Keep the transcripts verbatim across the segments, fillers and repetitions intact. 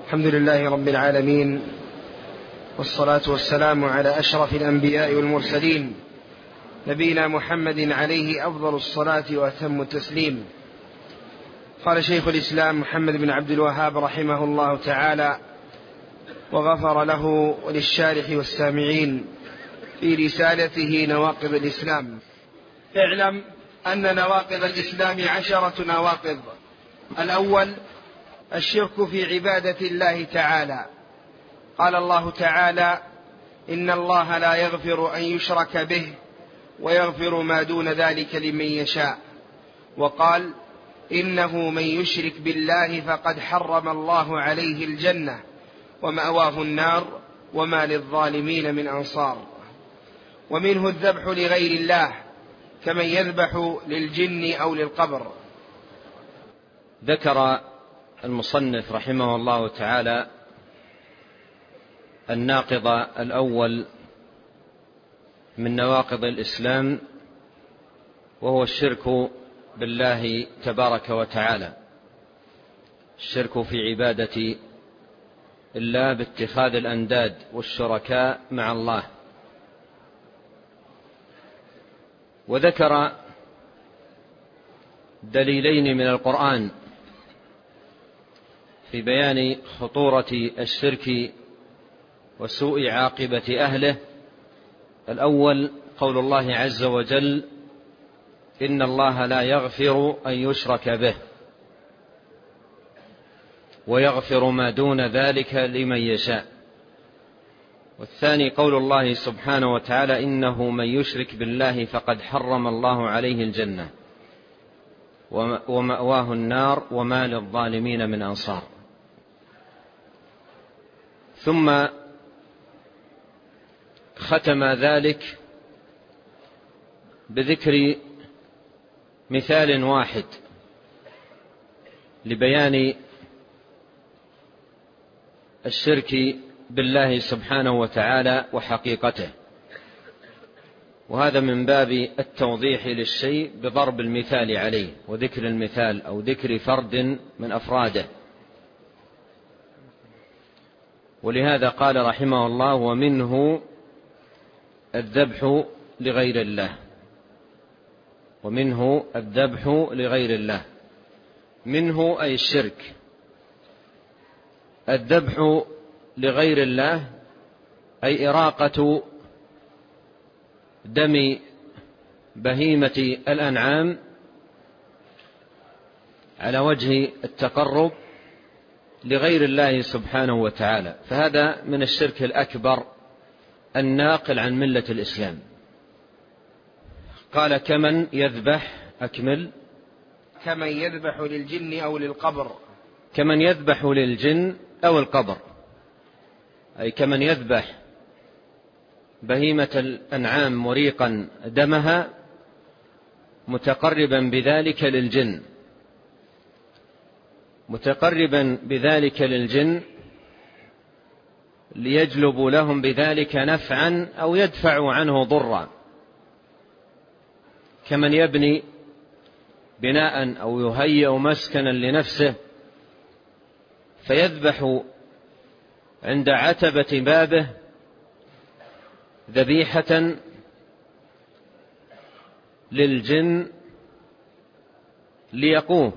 الحمد لله رب العالمين، والصلاة والسلام على أشرف الأنبياء والمرسلين، نبينا محمد عليه أفضل الصلاة وأتم التسليم. قال شيخ الإسلام محمد بن عبد الوهاب رحمه الله تعالى وغفر له وللشارح والسامعين في رسالته نواقض الإسلام: اعلم أن نواقض الإسلام عشرة نواقض. الأول الشرك في عبادة الله تعالى. قال الله تعالى: إن الله لا يغفر أن يشرك به ويغفر ما دون ذلك لمن يشاء. وقال: إنه من يشرك بالله فقد حرم الله عليه الجنة ومأواه النار وما للظالمين من أنصار. ومنه الذبح لغير الله كمن يذبح للجن أو للقبر. ذكر المصنف رحمه الله تعالى الناقض الأول من نواقض الإسلام، وهو الشرك بالله تبارك وتعالى، الشرك في عبادة الله باتخاذ الأنداد والشركاء مع الله. وذكر دليلين من القرآن في بيان خطورة الشرك وسوء عاقبة أهله. الأول قول الله عز وجل: إن الله لا يغفر أن يشرك به ويغفر ما دون ذلك لمن يشاء. والثاني قول الله سبحانه وتعالى: إنه من يشرك بالله فقد حرم الله عليه الجنة ومأواه النار وما للظالمين من أنصار. ثم ختم ذلك بذكر مثال واحد لبيان الشرك بالله سبحانه وتعالى وحقيقته، وهذا من باب التوضيح للشيء بضرب المثال عليه وذكر المثال أو ذكر فرد من أفراده. ولهذا قال رحمه الله: ومنه الذبح لغير الله. ومنه الذبح لغير الله، منه أي الشرك. الذبح لغير الله أي إراقة دم بهيمة الأنعام على وجه التقرب لغير الله سبحانه وتعالى، فهذا من الشرك الأكبر الناقل عن ملة الإسلام. قال: كمن يذبح. أكمل. كمن يذبح للجن أو للقبر. كمن يذبح للجن أو القبر، أي كمن يذبح بهيمة الأنعام مريقا دمها متقربا بذلك للجن، متقربا بذلك للجن ليجلب لهم بذلك نفعا أو يدفع عنه ضرا، كمن يبني بناء أو يهيئ مسكنا لنفسه فيذبح عند عتبة بابه ذبيحة للجن ليقوه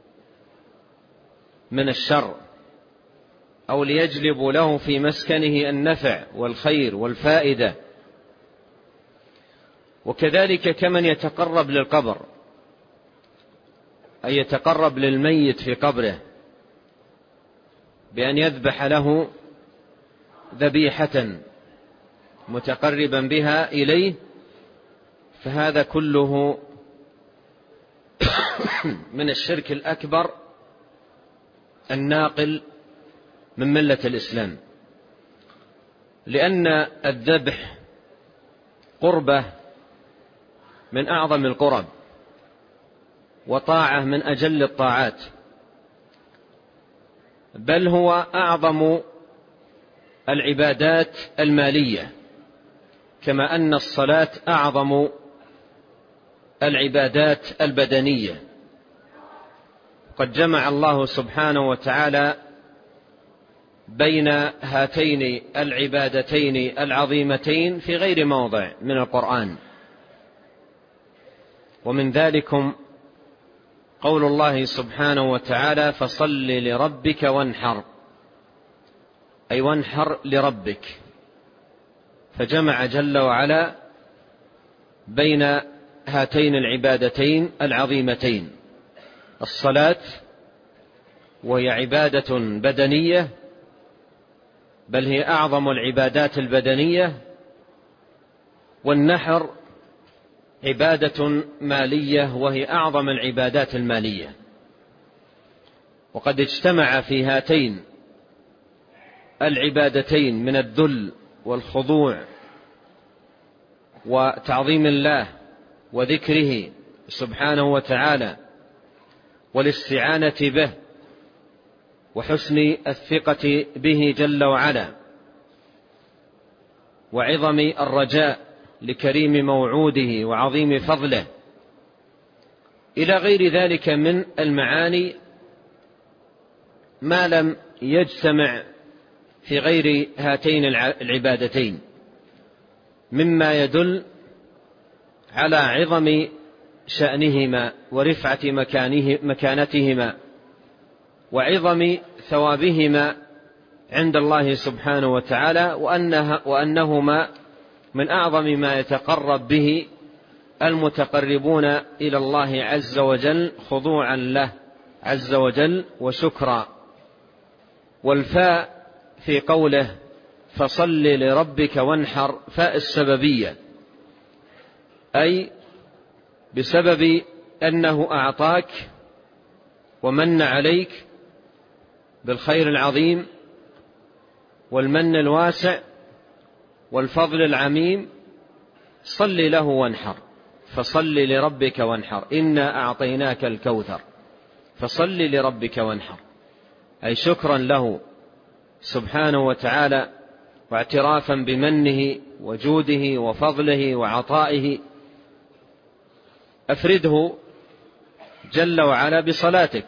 من الشر أو ليجلب له في مسكنه النفع والخير والفائدة. وكذلك كمن يتقرب للقبر، أي يتقرب للميت في قبره بأن يذبح له ذبيحة متقربا بها إليه، فهذا كله من الشرك الأكبر الناقل من ملة الإسلام، لأن الذبح قربة من أعظم القرب وطاعة من أجل الطاعات، بل هو أعظم العبادات المالية، كما أن الصلاة أعظم العبادات البدنية. قد جمع الله سبحانه وتعالى بين هاتين العبادتين العظيمتين في غير موضع من القرآن. ومن ذلكم قول الله سبحانه وتعالى: فصل لربك وانحر، أي وانحر لربك. فجمع جل وعلا بين هاتين العبادتين العظيمتين: الصلاة وهي عبادة بدنية، بل هي أعظم العبادات البدنية، والنحر عبادة مالية وهي أعظم العبادات المالية. وقد اجتمع في هاتين العبادتين من الذل والخضوع وتعظيم الله وذكره سبحانه وتعالى والاستعانة به وحسن الثقة به جل وعلا وعظم الرجاء لكريم موعوده وعظيم فضله، إلى غير ذلك من المعاني ما لم يجتمع في غير هاتين العبادتين، مما يدل على عظم شأنهما ورفعة مكانه مكانتهما وعظم ثوابهما عند الله سبحانه وتعالى، وأنها وأنهما من أعظم ما يتقرب به المتقربون إلى الله عز وجل خضوعا له عز وجل وشكرا. والفاء في قوله فصل لربك وانحر فاء السببية، أي بسبب أنه أعطاك ومن عليك بالخير العظيم والمن الواسع والفضل العميم، صل له وانحر. فصل لربك وانحر، إنا أعطيناك الكوثر، فصل لربك وانحر، أي شكرا له سبحانه وتعالى واعترافا بمنه وجوده وفضله وعطائه. أفرده جل وعلا بصلاتك،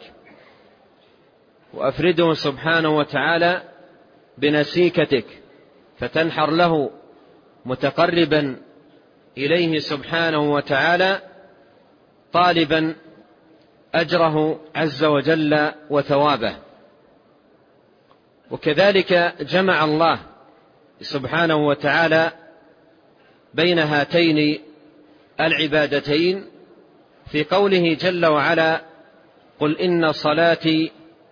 وأفرده سبحانه وتعالى بنسيكتك، فتنحر له متقربا إليه سبحانه وتعالى طالبا أجره عز وجل وثوابه. وكذلك جمع الله سبحانه وتعالى بين هاتين العبادتين في قوله جل وعلا: قل إن صلاتي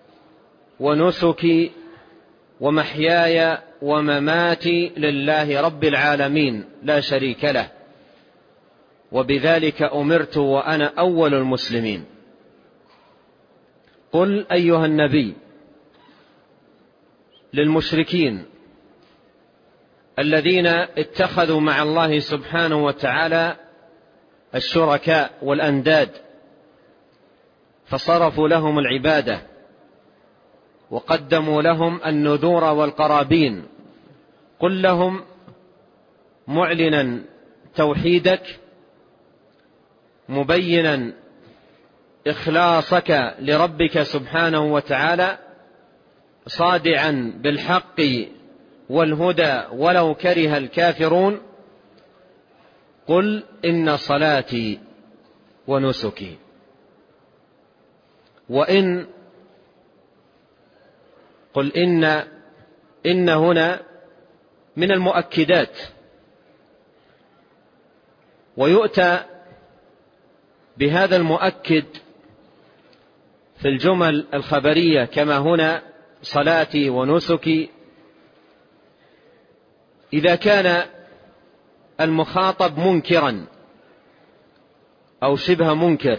ونسكي ومحياي ومماتي لله رب العالمين لا شريك له وبذلك أمرت وأنا أول المسلمين. قل أيها النبي للمشركين الذين اتخذوا مع الله سبحانه وتعالى الشركاء والأنداد فصرفوا لهم العبادة وقدموا لهم النذور والقرابين، قل لهم معلنا توحيدك مبينا إخلاصك لربك سبحانه وتعالى صادعا بالحق والهدى ولو كره الكافرون، قل إن صلاتي ونسكي. وإن قل إن إن هنا من المؤكدات، ويؤتى بهذا المؤكد في الجمل الخبرية كما هنا صلاتي ونسكي إذا كان المخاطب منكرا أو شبه منكر،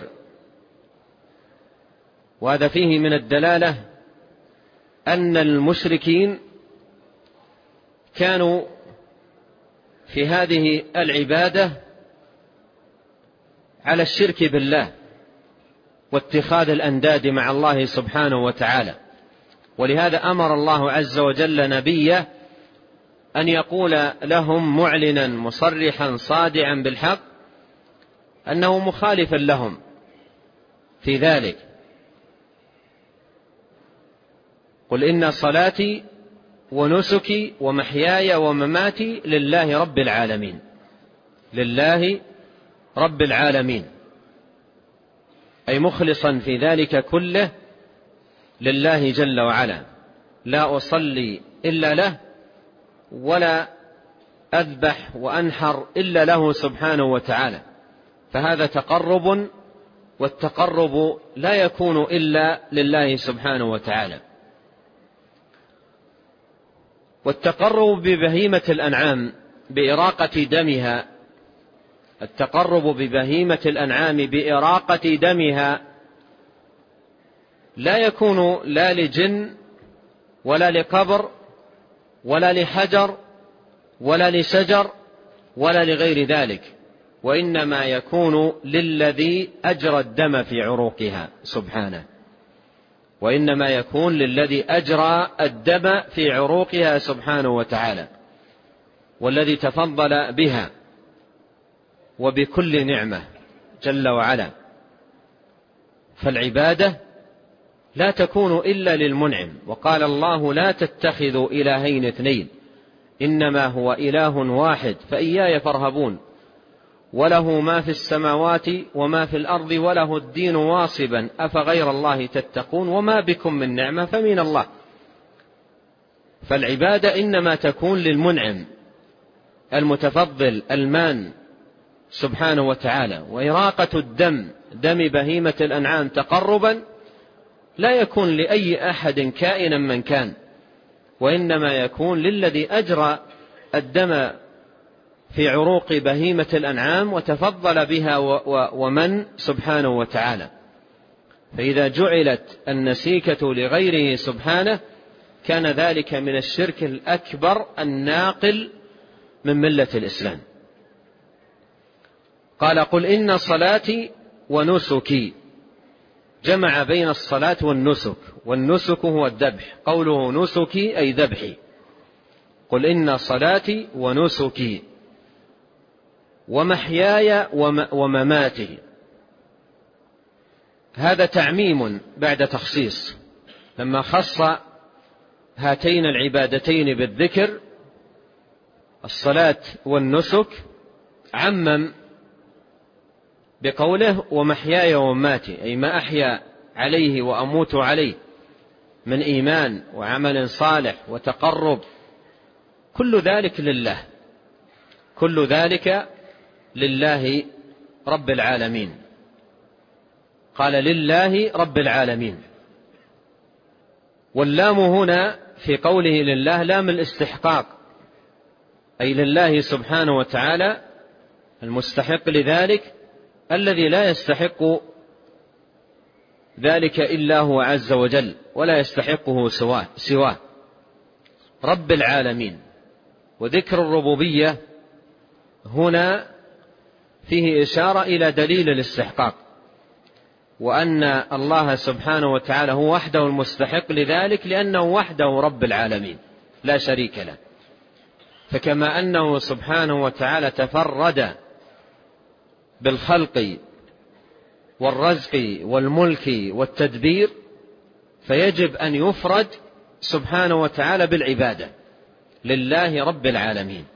وهذا فيه من الدلالة أن المشركين كانوا في هذه العبادة على الشرك بالله واتخاذ الأنداد مع الله سبحانه وتعالى، ولهذا أمر الله عز وجل نبيه أن يقول لهم معلنا مصرحا صادعا بالحق أنه مخالف لهم في ذلك. قل إن صلاتي ونسكي ومحياي ومماتي لله رب العالمين، لله رب العالمين، أي مخلصا في ذلك كله لله جل وعلا، لا أصلي إلا له ولا أذبح وأنحر إلا له سبحانه وتعالى، فهذا تقرب، والتقرب لا يكون إلا لله سبحانه وتعالى. والتقرب ببهيمة الأنعام بإراقة دمها، التقرب ببهيمة الأنعام بإراقة دمها لا يكون لا لجن ولا لقبر ولا لحجر ولا لشجر ولا لغير ذلك، وإنما يكون للذي أجرى الدم في عروقها سبحانه، وإنما يكون للذي أجرى الدم في عروقها سبحانه وتعالى، والذي تفضل بها وبكل نعمة جل وعلا. فالعبادة لا تكون إلا للمنعم، وقال الله: لا تتخذوا إلهين اثنين إنما هو إله واحد فإياي فارهبون، وله ما في السماوات وما في الأرض وله الدين واصبا أفغير الله تتقون وما بكم من نعمة فمن الله. فالعبادة إنما تكون للمنعم المتفضل المان سبحانه وتعالى. وإراقة الدم، دم بهيمة الأنعام، تقربا لا يكون لأي أحد كائنا من كان، وإنما يكون للذي أجرى الدم في عروق بهيمة الأنعام وتفضل بها ومن سبحانه وتعالى. فإذا جعلت النسيكة لغيره سبحانه كان ذلك من الشرك الأكبر الناقل من ملة الإسلام. قال: قل إن صلاتي ونسكي، جمع بين الصلاة والنسك، والنسك هو الذبح، قوله نسكي أي ذبحي. قل إن صلاتي ونسكي ومحياي ومماتي، هذا تعميم بعد تخصيص، لما خص هاتين العبادتين بالذكر الصلاة والنسك عمم بقوله ومحياي ومماتي، أي ما أحيا عليه وأموت عليه من إيمان وعمل صالح وتقرب، كل ذلك لله، كل ذلك لله رب العالمين. قال: لله رب العالمين. واللام هنا في قوله لله لام الاستحقاق، أي لله سبحانه وتعالى المستحق لذلك، الذي لا يستحق ذلك إلا هو عز وجل، ولا يستحقه سواه سواه رب العالمين. وذكر الربوبية هنا فيه إشارة إلى دليل الاستحقاق، وأن الله سبحانه وتعالى هو وحده المستحق لذلك، لأنه وحده رب العالمين لا شريك له. فكما أنه سبحانه وتعالى تفرد بالخلق والرزق والملك والتدبير، فيجب أن يفرد سبحانه وتعالى بالعبادة لله رب العالمين.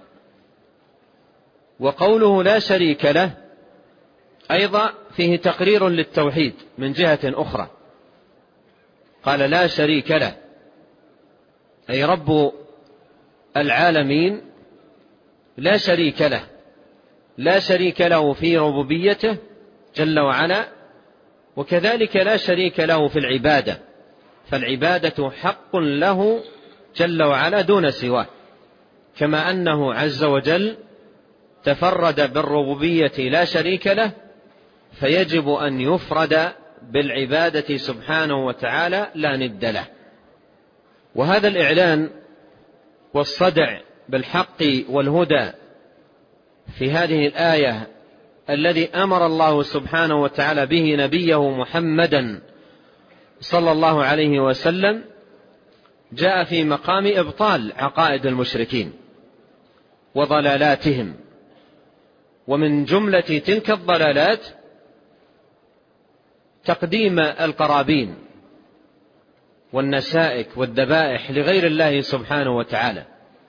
وقوله لا شريك له أيضا فيه تقرير للتوحيد من جهة أخرى، قال لا شريك له، أي رب العالمين لا شريك له، لا شريك له في ربوبيته جل وعلا، وكذلك لا شريك له في العبادة، فالعبادة حق له جل وعلا دون سواه، كما أنه عز وجل تفرد بالربوبية لا شريك له، فيجب أن يفرد بالعبادة سبحانه وتعالى لا ند له. وهذا الإعلان والصدع بالحق والهدى في هذه الآية الذي أمر الله سبحانه وتعالى به نبيه محمدا صلى الله عليه وسلم جاء في مقام إبطال عقائد المشركين وضلالاتهم. ومن جملة تلك الضلالات تقديم القرابين والنسائك والذبائح لغير الله سبحانه وتعالى،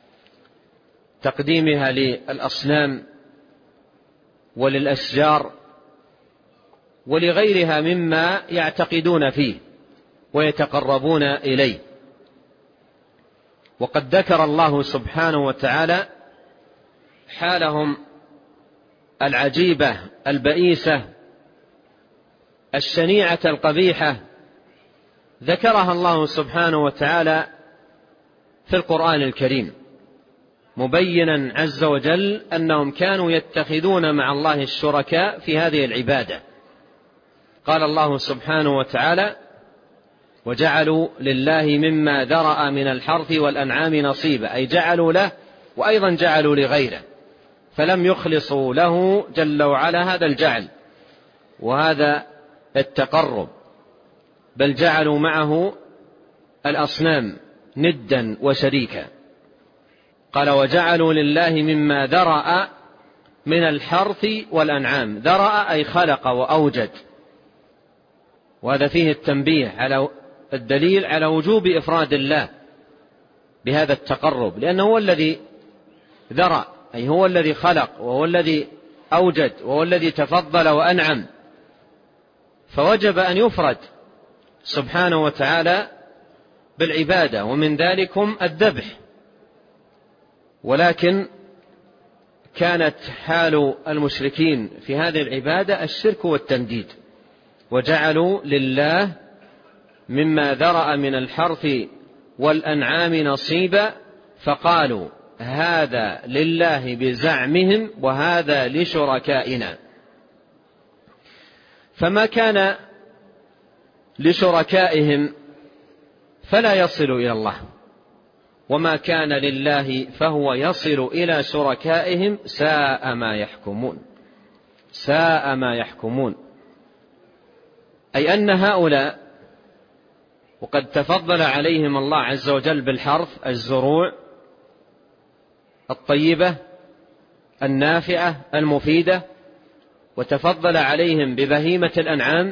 تقديمها للأصنام وللأشجار ولغيرها مما يعتقدون فيه ويتقربون إليه. وقد ذكر الله سبحانه وتعالى حالهم العجيبة البئيسة الشنيعة القبيحة، ذكرها الله سبحانه وتعالى في القرآن الكريم، مبينا عز وجل أنهم كانوا يتخذون مع الله الشركاء في هذه العبادة. قال الله سبحانه وتعالى: وجعلوا لله مما ذرأ من الحرث والأنعام نصيبا، أي جعلوا له وأيضا جعلوا لغيره، فلم يخلصوا له جل وعلا هذا الجعل وهذا التقرب، بل جعلوا معه الأصنام ندا وشريكا. قال: وجعلوا لله مما ذرأ من الحرث والأنعام. ذرأ أي خلق وأوجد، وهذا فيه التنبيه على الدليل على وجوب إفراد الله بهذا التقرب، لأنه هو الذي ذرأ، أي هو الذي خلق وهو الذي أوجد وهو الذي تفضل وأنعم، فوجب أن يفرد سبحانه وتعالى بالعبادة، ومن ذلكم الذبح. ولكن كانت حال المشركين في هذه العبادة الشرك والتنديد، وجعلوا لله مما ذرأ من الحرث والأنعام نصيبا، فقالوا هذا لله بزعمهم وهذا لشركائنا. فما كان لشركائهم فلا يصل إلى الله، وما كان لله فهو يصل إلى شركائهم، ساء ما يحكمون. ساء ما يحكمون، أي أن هؤلاء وقد تفضل عليهم الله عز وجل بالحرث، الزروع الطيبة النافعة المفيدة، وتفضل عليهم ببهيمة الأنعام،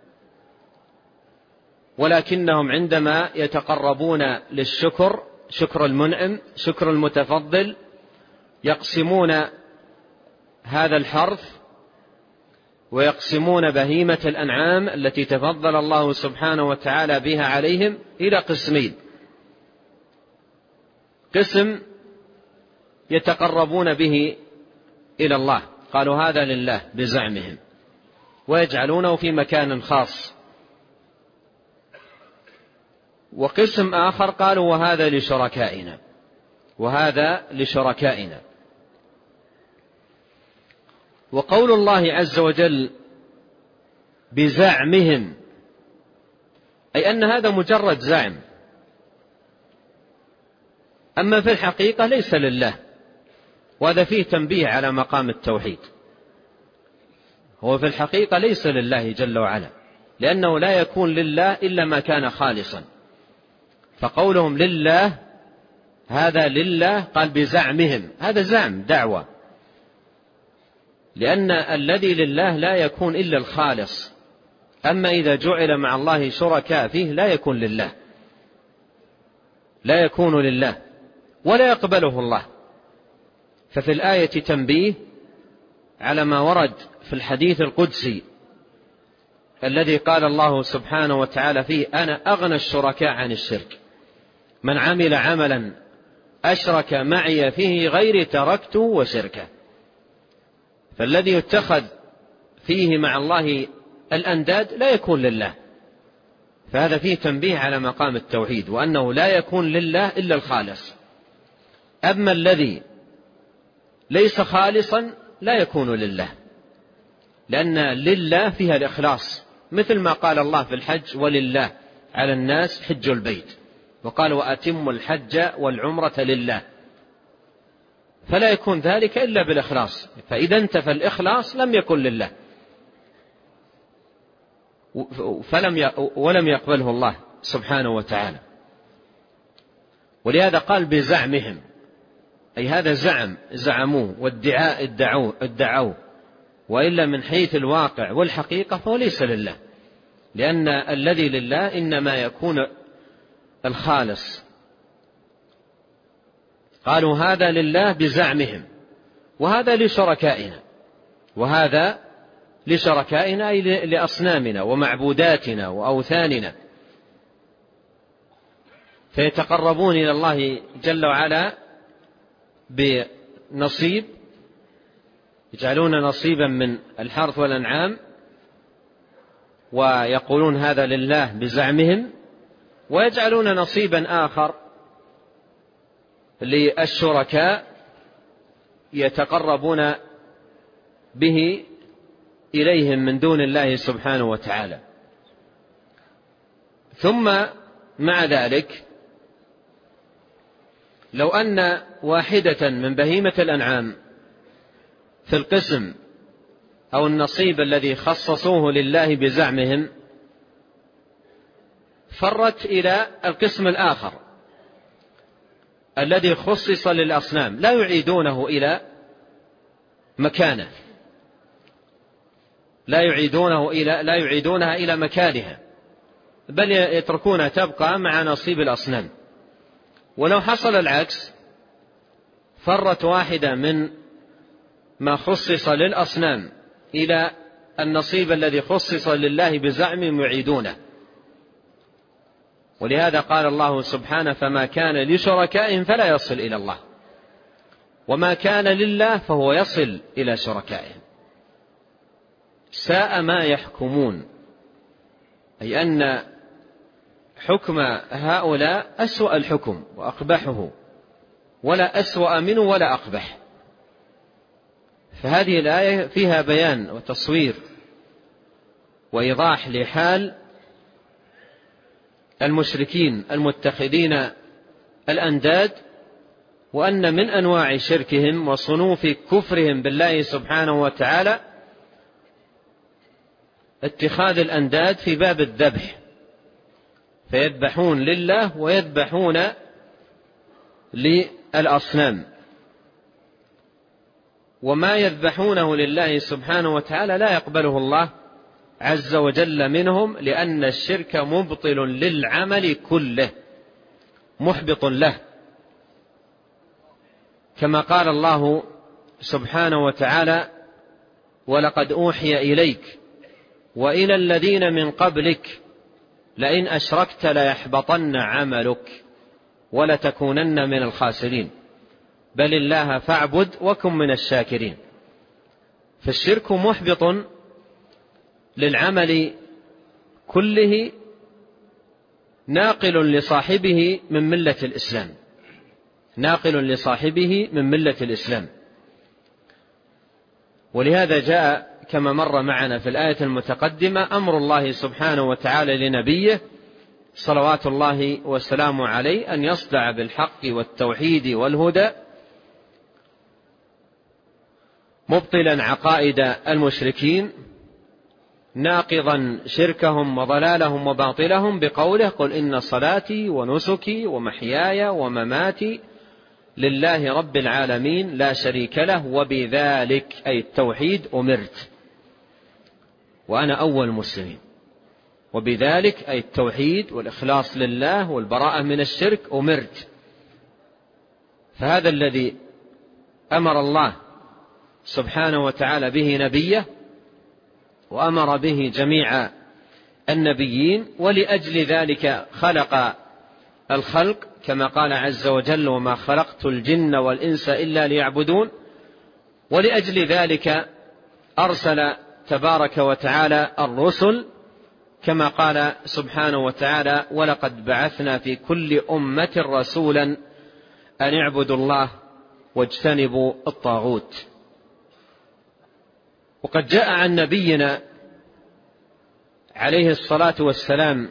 ولكنهم عندما يتقربون للشكر، شكر المنعم شكر المتفضل، يقسمون هذا الحرث ويقسمون بهيمة الأنعام التي تفضل الله سبحانه وتعالى بها عليهم إلى قسمين: قسم يتقربون به إلى الله، قالوا هذا لله بزعمهم، ويجعلونه في مكان خاص، وقسم آخر قالوا وهذا لشركائنا وهذا لشركائنا. وقول الله عز وجل بزعمهم، أي أن هذا مجرد زعم، أما في الحقيقة ليس لله، وهذا فيه تنبيه على مقام التوحيد. هو في الحقيقة ليس لله جل وعلا، لأنه لا يكون لله إلا ما كان خالصا. فقولهم لله هذا لله، قال بزعمهم، هذا زعم دعوة، لأن الذي لله لا يكون إلا الخالص، أما إذا جعل مع الله شركاء فيه لا يكون لله، لا يكون لله ولا يقبله الله. ففي الآية تنبيه على ما ورد في الحديث القدسي الذي قال الله سبحانه وتعالى فيه: أنا أغنى الشركاء عن الشرك، من عمل عملا أشرك معي فيه غيري تركته وشركه. فالذي يتخذ فيه مع الله الأنداد لا يكون لله، فهذا فيه تنبيه على مقام التوحيد، وأنه لا يكون لله إلا الخالص. أما الذي ليس خالصا لا يكون لله، لأن لله فيها الإخلاص، مثل ما قال الله في الحج: ولله على الناس حج البيت، وقال: وأتموا الحج والعمرة لله. فلا يكون ذلك إلا بالإخلاص، فإذا انتفى الإخلاص لم يكن لله، فلم ولم يقبله الله سبحانه وتعالى. ولهذا قال بزعمهم، أي هذا زعم زعموه وادعاء ادعوه ادعوه، وإلا من حيث الواقع والحقيقة فهو ليس لله، لأن الذي لله إنما يكون الخالص. قالوا هذا لله بزعمهم وهذا لشركائنا، وهذا لشركائنا أي لأصنامنا ومعبوداتنا وأوثاننا، فيتقربون إلى الله جل وعلا بنصيب، يجعلون نصيبا من الحرث والأنعام ويقولون هذا لله بزعمهم، ويجعلون نصيبا آخر للشركاء يتقربون به إليهم من دون الله سبحانه وتعالى. ثم مع ذلك لو أن واحدة من بهيمة الأنعام في القسم أو النصيب الذي خصصوه لله بزعمهم فرت إلى القسم الآخر الذي خصص للأصنام، لا يعيدونه إلى مكانه، لا يعيدونه إلى لا يعيدونها إلى مكانها، بل يتركونها تبقى مع نصيب الأصنام. ولو حصل العكس فرت واحدة من ما خصص للأصنام إلى النصيب الذي خصص لله بزعم يعيدونه. ولهذا قال الله سبحانه فما كان لشركائهم فلا يصل إلى الله، وما كان لله فهو يصل إلى شركائهم. ساء ما يحكمون، أي أن حكم هؤلاء أسوأ الحكم وأقبحه، ولا أسوأ منه ولا أقبح. فهذه الآية فيها بيان وتصوير وإيضاح لحال المشركين المتخذين الأنداد، وأن من أنواع شركهم وصنوف كفرهم بالله سبحانه وتعالى اتخاذ الأنداد في باب الذبح، فيذبحون لله ويذبحون للأصنام، وما يذبحونه لله سبحانه وتعالى لا يقبله الله عز وجل منهم، لأن الشرك مبطل للعمل كله محبط له، كما قال الله سبحانه وتعالى ولقد أوحي إليك وإلى الذين من قبلك لئن أشركت ليحبطن عملك ولتكونن من الخاسرين بل الله فاعبد وكن من الشاكرين. فالشرك محبط للعمل كله، ناقل لصاحبه من ملة الإسلام، ناقل لصاحبه من ملة الإسلام. ولهذا جاء كما مر معنا في الآية المتقدمة أمر الله سبحانه وتعالى لنبيه صلوات الله والسلام عليه أن يصدع بالحق والتوحيد والهدى، مبطلا عقائد المشركين، ناقضا شركهم وضلالهم وباطلهم بقوله قل إن صلاتي ونسكي ومحياي ومماتي لله رب العالمين لا شريك له وبذلك أي التوحيد أمرت وأنا أول مسلمين. وبذلك أي التوحيد والإخلاص لله والبراءة من الشرك أمرت. فهذا الذي أمر الله سبحانه وتعالى به نبيه، وأمر به جميع النبيين، ولأجل ذلك خلق الخلق كما قال عز وجل وما خلقت الجن والإنس إلا ليعبدون. ولأجل ذلك أرسل تبارك وتعالى الرسل كما قال سبحانه وتعالى ولقد بعثنا في كل أمة رسولا أن اعبدوا الله واجتنبوا الطاغوت. وقد جاء عن نبينا عليه الصلاة والسلام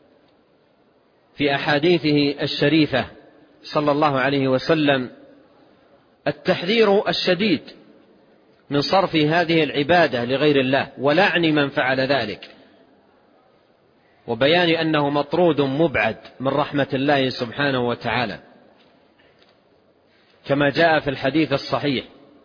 في أحاديثه الشريفة صلى الله عليه وسلم التحذير الشديد من صرف هذه العبادة لغير الله ولعن من فعل ذلك، وبيان أنه مطرود مبعد من رحمة الله سبحانه وتعالى، كما جاء في الحديث الصحيح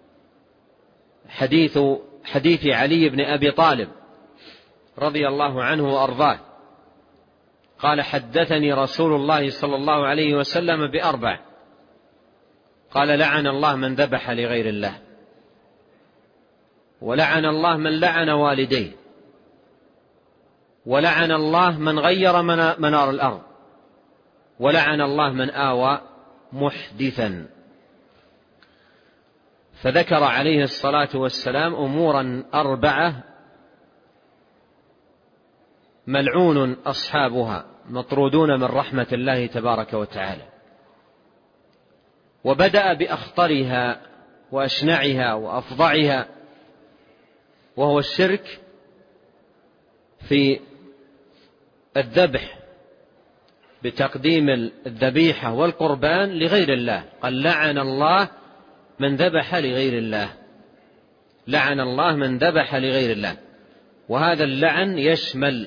حديث حديث علي بن أبي طالب رضي الله عنه وأرضاه قال حدثني رسول الله صلى الله عليه وسلم بأربع، قال لعن الله من ذبح لغير الله، ولعن الله من لعن والديه، ولعن الله من غير منار الأرض، ولعن الله من آوى محدثا. فذكر عليه الصلاة والسلام أمورا أربعة ملعون أصحابها مطرودون من رحمة الله تبارك وتعالى. وبدأ بأخطرها وأشنعها وأفظعها، وهو الشرك في الذبح بتقديم الذبيحة والقربان لغير الله. قال لعن الله من ذبح لغير الله، لعن الله من ذبح لغير الله. وهذا اللعن يشمل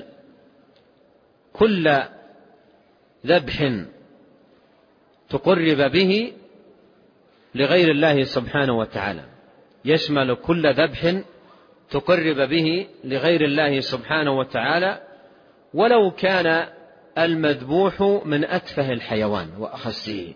كل ذبح تقرب به لغير الله سبحانه وتعالى، يشمل كل ذبح تقرب به لغير الله سبحانه وتعالى، ولو كان المذبوح من أتفه الحيوان وأخسه،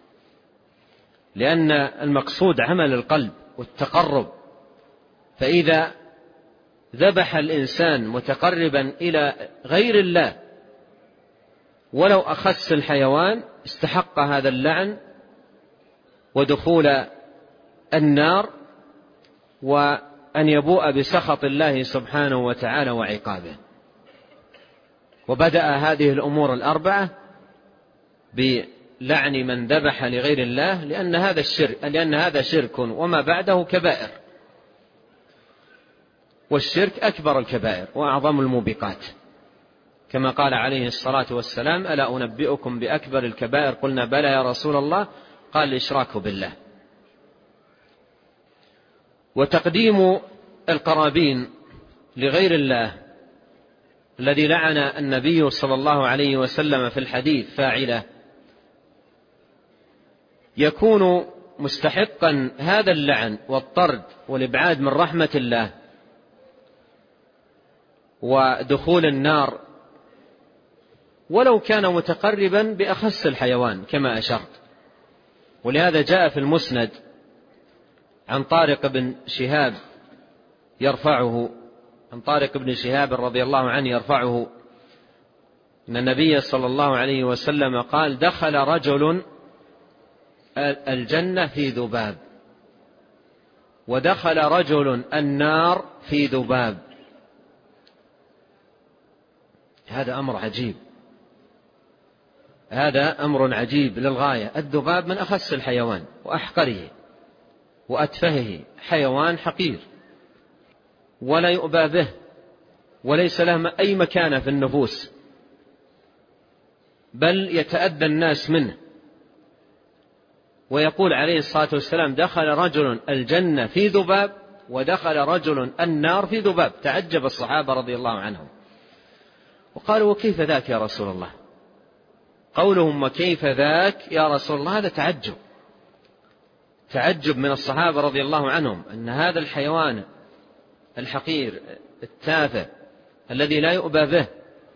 لأن المقصود عمل القلب والتقرب. فإذا ذبح الإنسان متقربا إلى غير الله ولو أخس الحيوان استحق هذا اللعن ودخول النار، وأن يبوء بسخط الله سبحانه وتعالى وعقابه. وبدأ هذه الأمور الأربعة بلعن من ذبح لغير الله، لأن هذا الشرك لأن هذا شرك وما بعده كبائر، والشرك أكبر الكبائر وأعظم الموبقات، كما قال عليه الصلاة والسلام ألا أنبئكم بأكبر الكبائر؟ قلنا بلى يا رسول الله، قال الإشراك بالله. وتقديم القرابين لغير الله الذي لعن النبي صلى الله عليه وسلم في الحديث فاعله يكون مستحقا هذا اللعن والطرد والإبعاد من رحمة الله ودخول النار، ولو كان متقربا بأخس الحيوان كما أشرت. ولهذا جاء في المسند عن طارق بن شهاب يرفعه عن طارق بن شهاب رضي الله عنه يرفعه أن النبي صلى الله عليه وسلم قال دخل رجل الجنة في ذباب، ودخل رجل النار في ذباب. هذا أمر عجيب، هذا أمر عجيب للغاية. الذباب من أخس الحيوان وأحقره وأتفهه، حيوان حقير ولا يؤبى به وليس له أي مكانة في النفوس، بل يتأذى الناس منه. ويقول عليه الصلاة والسلام دخل رجل الجنة في ذباب ودخل رجل النار في ذباب. تعجب الصحابة رضي الله عنهم وقالوا وكيف ذاك يا رسول الله؟ قولهم وكيف ذاك يا رسول الله هذا تعجب، تعجب من الصحابة رضي الله عنهم أن هذا الحيوان الحقير التافه الذي لا يؤبى به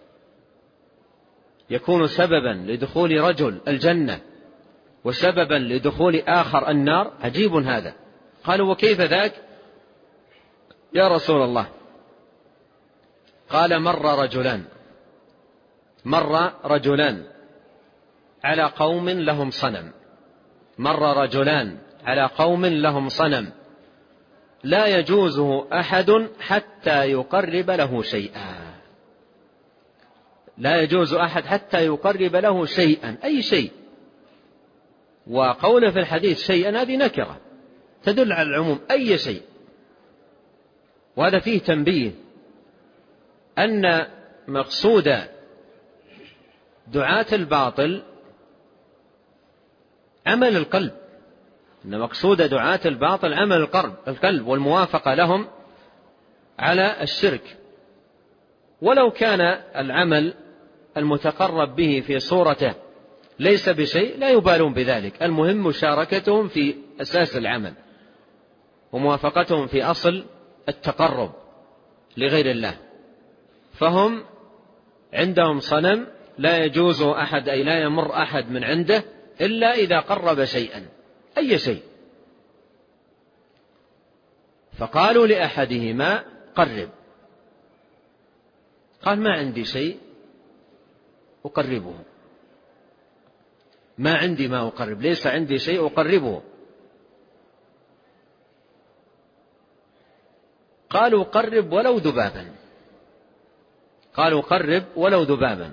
يكون سببا لدخول رجل الجنة وسببا لدخول آخر النار. عجيب هذا. قالوا وكيف ذاك يا رسول الله؟ قال مر رجلان مر رجلان على قوم لهم صنم مر رجلان على قوم لهم صنم لا يجوزه أحد حتى يقرب له شيئا. لا يجوز أحد حتى يقرب له شيئا، أي شيء. وقوله في الحديث شيئا هذه نكرة تدل على العموم، أي شيء. وهذا فيه تنبيه أن مقصود دعاة الباطل عمل القلب، أن مقصود دعاة الباطل عمل القلب القلب والموافقة لهم على الشرك. ولو كان العمل المتقرب به في صورته ليس بشيء لا يبالون بذلك، المهم مشاركتهم في أساس العمل وموافقتهم في أصل التقرب لغير الله. فهم عندهم صنم لا يجوز أحد أي لا يمر أحد من عنده إلا إذا قرب شيئا، أي شيء. فقالوا لأحدهما قرب، قال ما عندي شيء أقربه، ما عندي ما أقرب، ليس عندي شيء أقربه. قالوا قرب ولو ذبابا، قالوا قرب ولو ذبابا،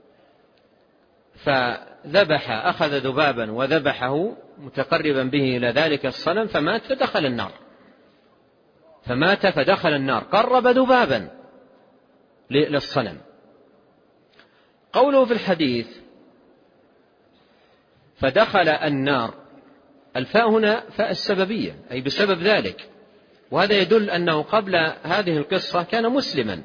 فذبح، أخذ ذبابا وذبحه متقربا به إلى ذلك الصنم، فمات فدخل النار، فمات فدخل النار، قرب ذبابا للصنم. قوله في الحديث فدخل النار، الفاء هنا فاء السببية، أي بسبب ذلك، وهذا يدل أنه قبل هذه القصة كان مسلما،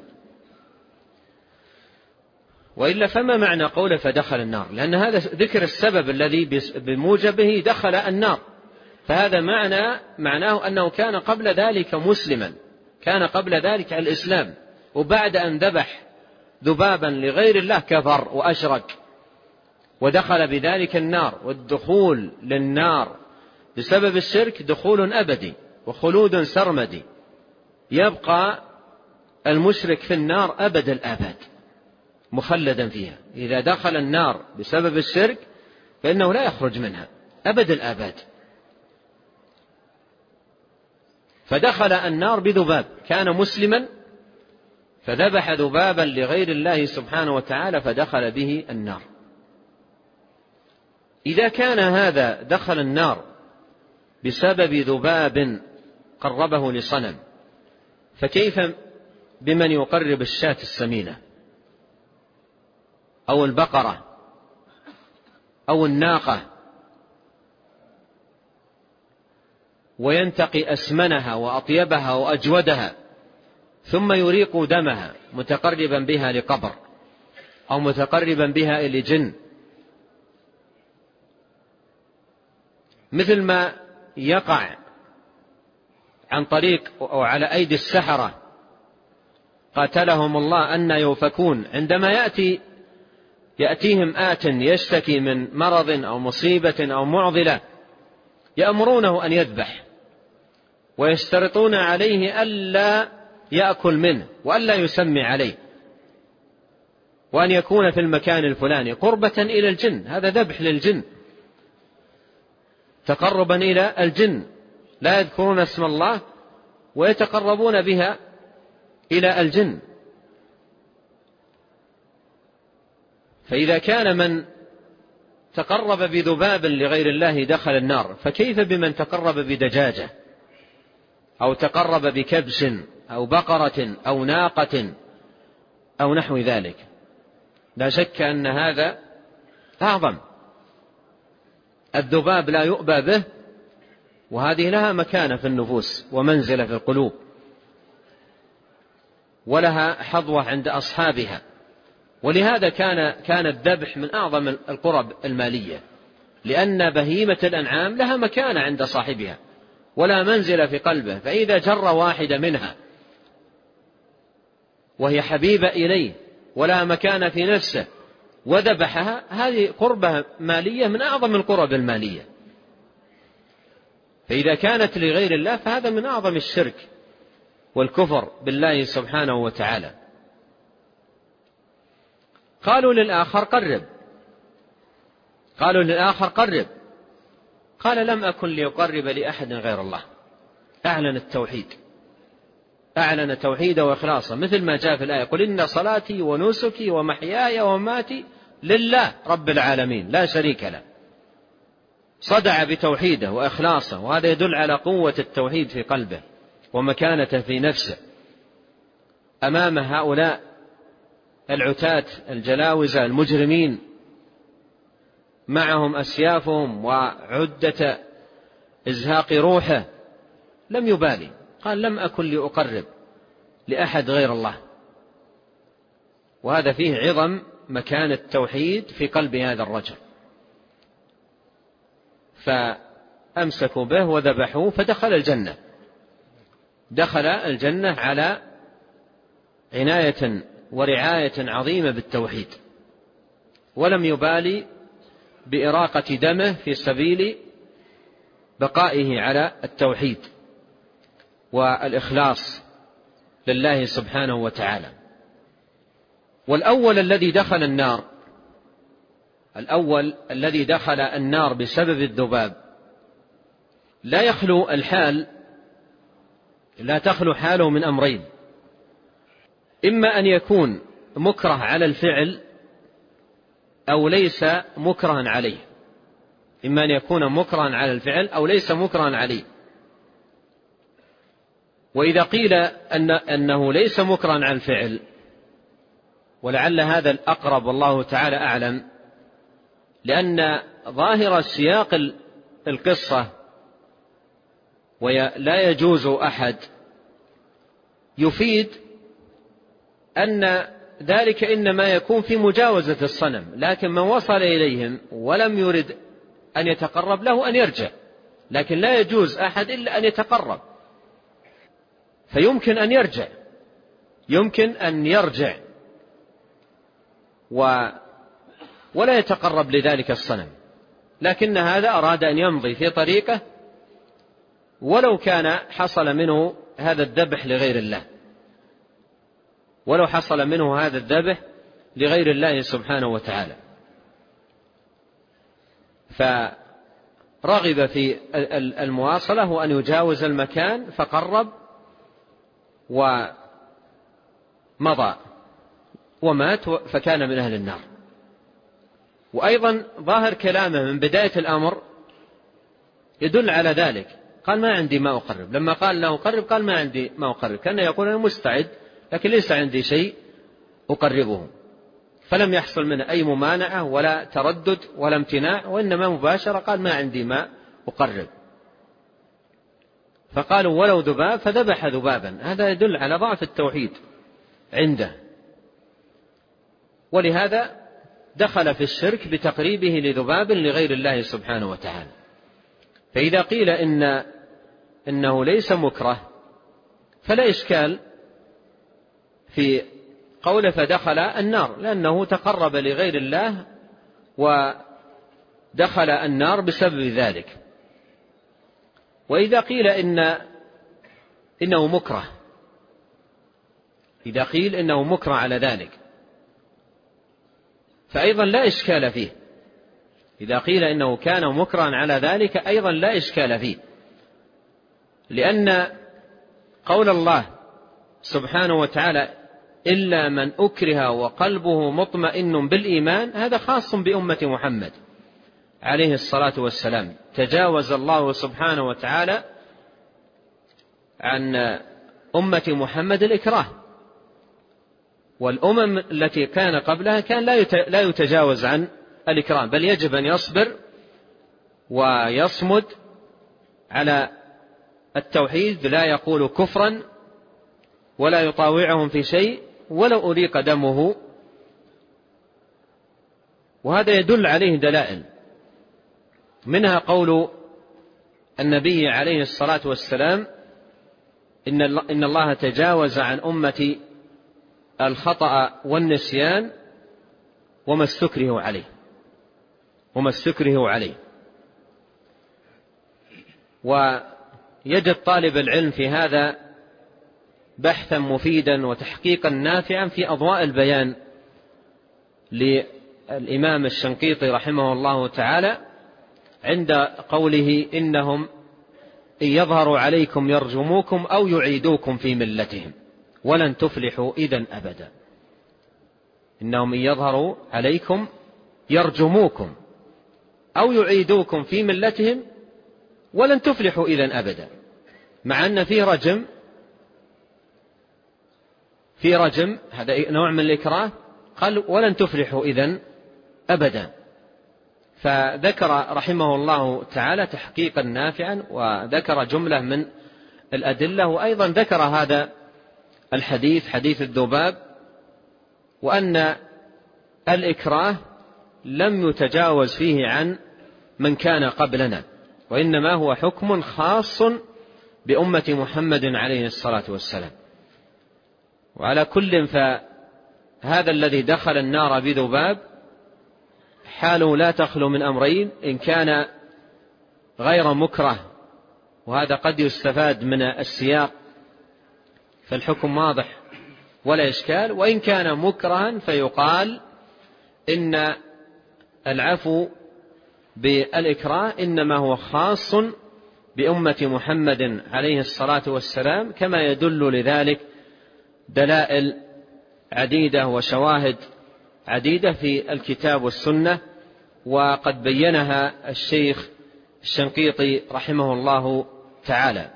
وإلا فما معنى قوله فدخل النار؟ لأن هذا ذكر السبب الذي بموجبه دخل النار، فهذا معنى معناه أنه كان قبل ذلك مسلما، كان قبل ذلك على الإسلام، وبعد أن ذبح ذبابا لغير الله كفر وأشرك ودخل بذلك النار. والدخول للنار بسبب الشرك دخول أبدي وخلود سرمدي، يبقى المشرك في النار أبد الآباد مخلدا فيها. إذا دخل النار بسبب الشرك فإنه لا يخرج منها أبد الآباد. فدخل النار بذباب، كان مسلما فذبح ذبابا لغير الله سبحانه وتعالى فدخل به النار. إذا كان هذا دخل النار بسبب ذباب قربه لصنم، فكيف بمن يقرب الشاة السمينة أو البقرة أو الناقة وينتقي أسمنها وأطيبها وأجودها ثم يريق دمها متقربا بها لقبر أو متقربا بها إلى جن، مثل ما يقع عن طريق أو على أيدي السحرة قاتلهم الله أن يوفكون، عندما يأتي يأتيهم آت يشتكي من مرض أو مصيبة أو معضلة يأمرونه أن يذبح، ويشترطون عليه ألا يأكل منه وألا يسمي عليه، وأن يكون في المكان الفلاني قربة إلى الجن، هذا ذبح للجن تقربا إلى الجن، لا يذكرون اسم الله ويتقربون بها إلى الجن. فإذا كان من تقرب بذباب لغير الله دخل النار، فكيف بمن تقرب بدجاجة أو تقرب بكبش أو بقرة أو ناقة أو نحو ذلك؟ لا شك أن هذا أعظم. الذباب لا يؤبى به، وهذه لها مكانة في النفوس ومنزلة في القلوب ولها حظوة عند أصحابها، ولهذا كان كان الذبح من أعظم القرب المالية، لأن بهيمة الأنعام لها مكانة عند صاحبها ولا منزلة في قلبه، فإذا جر واحدة منها وهي حبيبة إليه ولا مكان في نفسه وذبحها، هذه قربة مالية من أعظم القرب المالية. فإذا كانت لغير الله فهذا من أعظم الشرك والكفر بالله سبحانه وتعالى. قالوا للآخر قرب، قالوا للآخر قرب، قال لم أكن ليقرب لأحد غير الله. أعلن التوحيد، أعلن توحيده وإخلاصه، مثل ما جاء في الآية قل إن صلاتي ونسكي ومحياي ومماتي لله رب العالمين لا شريك له. صدع بتوحيده وإخلاصه، وهذا يدل على قوة التوحيد في قلبه ومكانته في نفسه أمام هؤلاء العتاة الجلاوزة المجرمين، معهم أسيافهم وعدة إزهاق روحه، لم يبالي، قال لم أكن لأقرب لأحد غير الله. وهذا فيه عظم مكان التوحيد في قلب هذا الرجل. فأمسكوا به وذبحوه فدخل الجنة، دخل الجنة على عناية ورعاية عظيمة بالتوحيد. ولم يبالي بإراقة دمه في سبيل بقائه على التوحيد والإخلاص لله سبحانه وتعالى. والأول الذي دخل النار الأول الذي دخل النار بسبب الذباب لا يخلو الحال لا تخلو حاله من أمرين: إما أن يكون مكره على الفعل أو ليس مكرها عليه إما أن يكون مكرها على الفعل أو ليس مكرها عليه. وإذا قيل أن أنه ليس مكرها على الفعل، ولعل هذا الأقرب والله تعالى أعلم، لأن ظاهر سياق القصة ولا يجوز أحد يفيد أن ذلك إنما يكون في مجاوزة الصنم، لكن من وصل إليهم ولم يرد أن يتقرب له أن يرجع، لكن لا يجوز أحد إلا أن يتقرب، فيمكن أن يرجع يمكن أن يرجع و ولا يتقرب لذلك الصنم، لكن هذا أراد أن يمضي في طريقه ولو كان حصل منه هذا الذبح لغير الله ولو حصل منه هذا الذبح لغير الله سبحانه وتعالى. فرغب في المواصلة وأن يجاوز المكان فقرب ومضى ومات فكان من أهل النار. وأيضا ظاهر كلامه من بداية الأمر يدل على ذلك، قال ما عندي ما أقرب، لما قال له أقرب قال ما عندي ما أقرب، كان يقول أنا مستعد لكن ليس عندي شيء أقربه، فلم يحصل منه أي ممانعة ولا تردد ولا امتناع، وإنما مباشرة قال ما عندي ما أقرب. فقالوا ولو ذباب فذبح ذبابا، هذا يدل على ضعف التوحيد عنده، ولهذا دخل في الشرك بتقريبه لذباب لغير الله سبحانه وتعالى. فإذا قيل إن إنه ليس مكره فلا إشكال في قوله فدخل النار، لأنه تقرب لغير الله ودخل النار بسبب ذلك. وإذا قيل إن إنه مكره إذا قيل إنه مكره على ذلك فأيضا لا إشكال فيه. إذا قيل إنه كان مكرها على ذلك أيضا لا إشكال فيه، لأن قول الله سبحانه وتعالى إلا من أكره وقلبه مطمئن بالإيمان هذا خاص بأمة محمد عليه الصلاة والسلام. تجاوز الله سبحانه وتعالى عن أمة محمد الإكراه، والأمم التي كان قبلها كان لا يتجاوز عن الإكراه، بل يجب أن يصبر ويصمد على التوحيد، لا يقول كفرا ولا يطاوعهم في شيء ولو أريق دمه. وهذا يدل عليه دلائل، منها قول النبي عليه الصلاة والسلام إن الله تجاوز عن أمتي الخطأ والنسيان وما استكره عليه وما استكره عليه. ويجد طالب العلم في هذا بحثا مفيدا وتحقيقا نافعا في أضواء البيان للإمام الشنقيطي رحمه الله تعالى عند قوله إنهم إن يظهروا عليكم يرجموكم أو يعيدوكم في ملتهم ولن تفلحوا إذن أبدا. إنهم إن يظهروا عليكم يرجموكم أو يعيدوكم في ملتهم ولن تفلحوا إذن أبدا، مع أن في رجم في رجم هذا نوع من الإكراه، قال ولن تفلحوا إذن أبدا. فذكر رحمه الله تعالى تحقيقا نافعا وذكر جملة من الأدلة، وأيضا ذكر هذا الحديث حديث الذباب، وأن الإكراه لم يتجاوز فيه عن من كان قبلنا، وإنما هو حكم خاص بأمة محمد عليه الصلاة والسلام. وعلى كل فهذا الذي دخل النار بذباب حاله لا تخلو من أمرين: إن كان غير مكره، وهذا قد يستفاد من السياق فالحكم واضح ولا إشكال، وإن كان مكرها فيقال إن العفو بالإكراه إنما هو خاص بأمة محمد عليه الصلاة والسلام، كما يدل لذلك دلائل عديدة وشواهد عديدة في الكتاب والسنة، وقد بينها الشيخ الشنقيطي رحمه الله تعالى.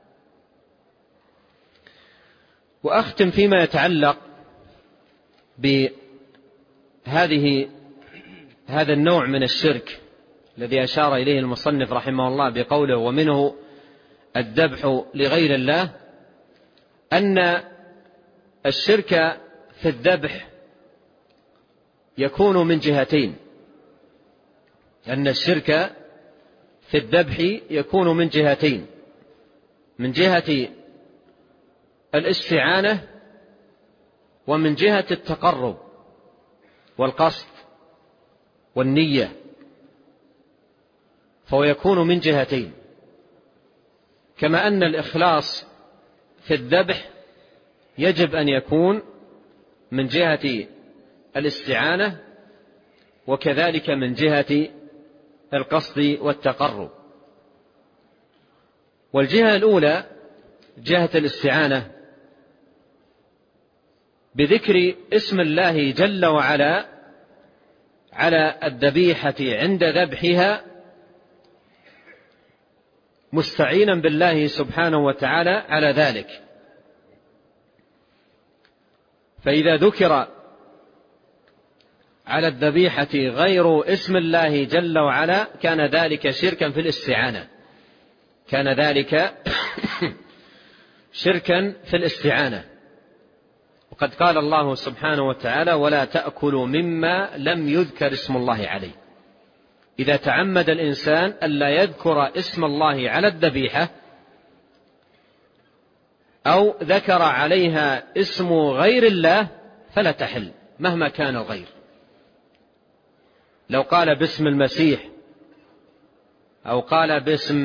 وأختم فيما يتعلق بهذه هذا النوع من الشرك الذي أشار إليه المصنف رحمه الله بقوله: ومنه الذبح لغير الله، أن الشرك في الذبح يكون من جهتين أن الشرك في الذبح يكون من جهتين من جهة الاستعانة ومن جهة التقرب والقصد والنية، فهو يكون من جهتين، كما أن الإخلاص في الذبح يجب أن يكون من جهة الاستعانة وكذلك من جهة القصد والتقرب. والجهة الأولى جهة الاستعانة بذكر اسم الله جل وعلا على الذبيحة عند ذبحها، مستعينا بالله سبحانه وتعالى على ذلك. فإذا ذكر على الذبيحة غير اسم الله جل وعلا كان ذلك شركا في الاستعانة كان ذلك شركا في الاستعانة. وقد قال الله سبحانه وتعالى: ولا تأكلوا مما لم يذكر اسم الله عليه. إذا تعمد الإنسان ألا يذكر اسم الله على الذبيحة أو ذكر عليها اسم غير الله فلا تحل مهما كان الغير. لو قال باسم المسيح أو قال باسم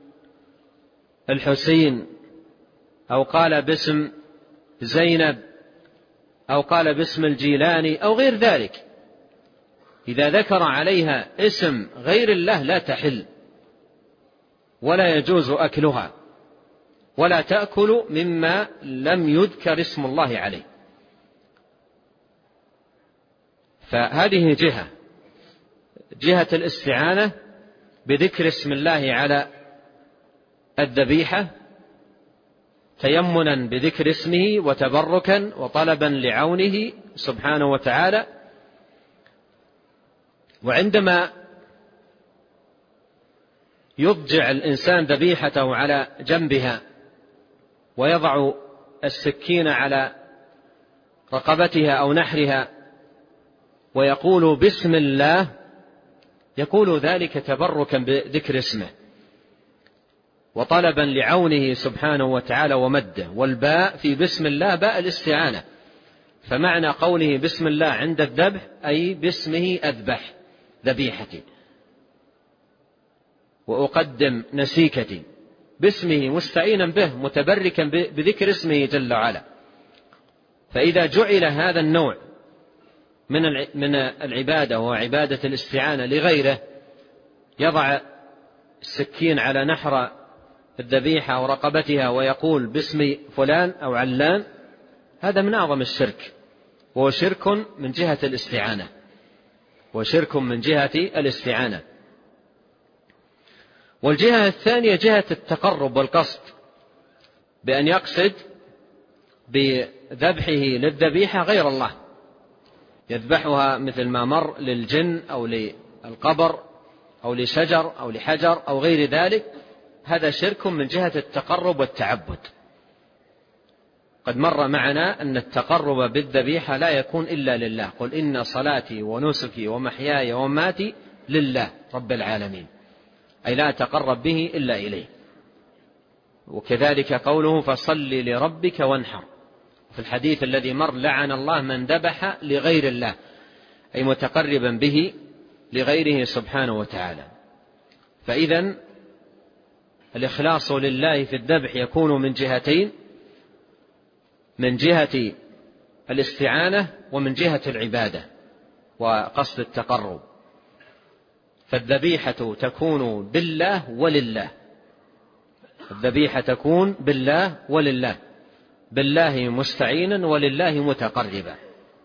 الحسين أو قال باسم زينب أو قال باسم الجيلاني أو غير ذلك، إذا ذكر عليها اسم غير الله لا تحل ولا يجوز أكلها. ولا تأكل مما لم يذكر اسم الله عليه. فهذه جهة جهة الاستعانة بذكر اسم الله على الذبيحة تيمنا بذكر اسمه وتبركا وطلبا لعونه سبحانه وتعالى. وعندما يضجع الإنسان ذبيحته على جنبها ويضع السكين على رقبتها أو نحرها ويقول بسم الله، يقول ذلك تبركا بذكر اسمه وطلبا لعونه سبحانه وتعالى ومده. والباء في بسم الله باء الاستعانة، فمعنى قوله بسم الله عند الذبح أي باسمه أذبح ذبيحتي وأقدم نسيكتي، باسمه مستعينا به متبركا بذكر اسمه جل وعلا. فإذا جعل هذا النوع من العبادة وعبادة الاستعانة لغيره، يضع السكين على نحر الذبيحة ورقبتها ويقول باسم فلان أو علان، هذا من أعظم الشرك، وهو شرك من جهة الاستعانة وشرك من جهة الاستعانة. والجهة الثانية جهة التقرب والقصد، بأن يقصد بذبحه للذبيحة غير الله، يذبحها مثل ما مر للجن أو للقبر أو لشجر أو لحجر أو غير ذلك. هذا شرك من جهة التقرب والتعبد. قد مر معنا أن التقرب بالذبيحة لا يكون إلا لله: قل إن صلاتي ونسكي ومحياي ومماتي لله رب العالمين، أي لا تقرب به إلا إليه. وكذلك قوله فصل لربك وانحر، في الحديث الذي مر: لعن الله من ذبح لغير الله، أي متقربا به لغيره سبحانه وتعالى. فإذن الإخلاص لله في الذبح يكون من جهتين: من جهة الاستعانة ومن جهة العبادة وقصد التقرب. فالذبيحة تكون بالله ولله، الذبيحة تكون بالله ولله، بالله مستعينا ولله متقربا.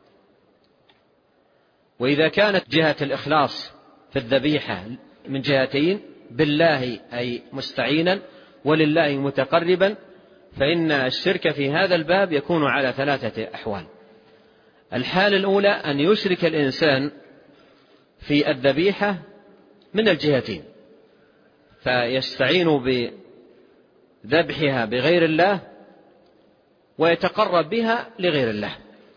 وإذا كانت جهة الإخلاص في الذبيحة من جهتين: بالله أي مستعينا ولله متقربا، فإن الشرك في هذا الباب يكون على ثلاثة أحوال. الحالة الأولى أن يشرك الإنسان في الذبيحة من الجهتين، فيستعين بذبحها بغير الله ويتقرب بها لغير الله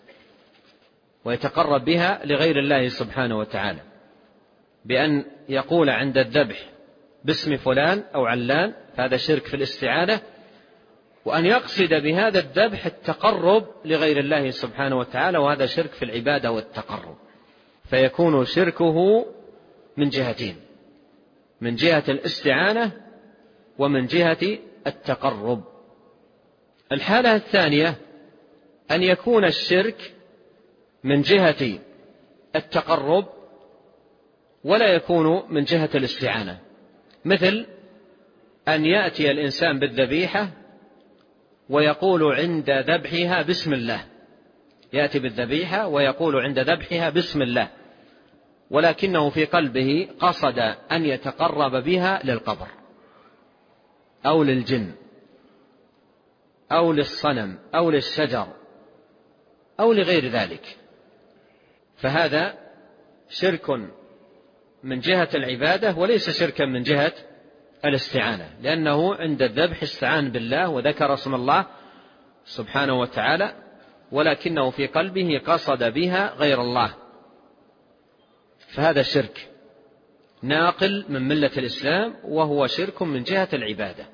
ويتقرب بها لغير الله سبحانه وتعالى، بأن يقول عند الذبح باسم فلان أو علان، فهذا شرك في الاستعانة، وأن يقصد بهذا الذبح التقرب لغير الله سبحانه وتعالى، وهذا شرك في العبادة والتقرب. فيكون شركه من جهتين: من جهة الاستعانة ومن جهة التقرب. الحالة الثانية أن يكون الشرك من جهة التقرب ولا يكون من جهة الاستعانة، مثل أن يأتي الإنسان بالذبيحة ويقول عند ذبحها بسم الله، يأتي بالذبيحة ويقول عند ذبحها بسم الله، ولكنه في قلبه قصد أن يتقرب بها للقبر أو للجن أو للصنم أو للشجر أو لغير ذلك، فهذا شرك من جهة العبادة وليس شركا من جهة الاستعانة، لأنه عند الذبح استعان بالله وذكر اسم الله سبحانه وتعالى، ولكنه في قلبه قصد بها غير الله، فهذا شرك ناقل من ملة الإسلام، وهو شرك من جهة العبادة.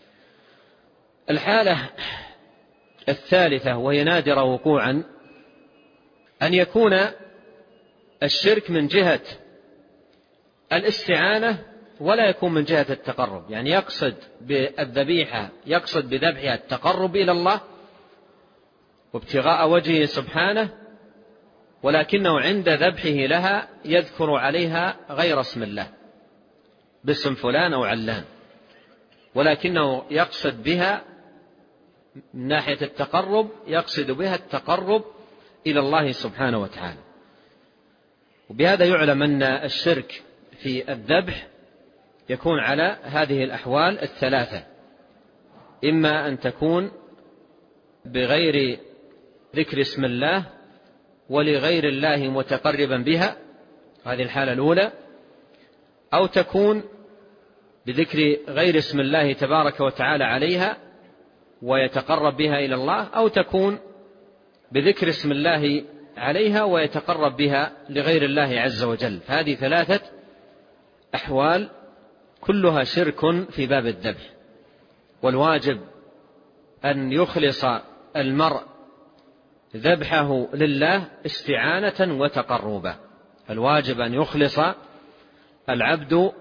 الحالة الثالثة وهي نادرة وقوعا: أن يكون الشرك من جهة الاستعانة ولا يكون من جهة التقرب، يعني يقصد بالذبيحة يقصد بذبحها التقرب إلى الله وابتغاء وجهه سبحانه، ولكنه عند ذبحه لها يذكر عليها غير اسم الله باسم فلان أو علان، ولكنه يقصد بها من ناحية التقرب، يقصد بها التقرب إلى الله سبحانه وتعالى. وبهذا يعلم أن الشرك في الذبح يكون على هذه الأحوال الثلاثة: إما أن تكون بغير ذكر اسم الله ولغير الله متقربا بها، هذه الحالة الأولى، أو تكون بذكر غير اسم الله تبارك وتعالى عليها ويتقرب بها إلى الله، أو تكون بذكر اسم الله عليها ويتقرب بها لغير الله عز وجل. فهذه ثلاثة أحوال كلها شرك في باب الذبح، والواجب أن يخلص المرء ذبحه لله استعانة وتقربا. الواجب أن يخلص العبد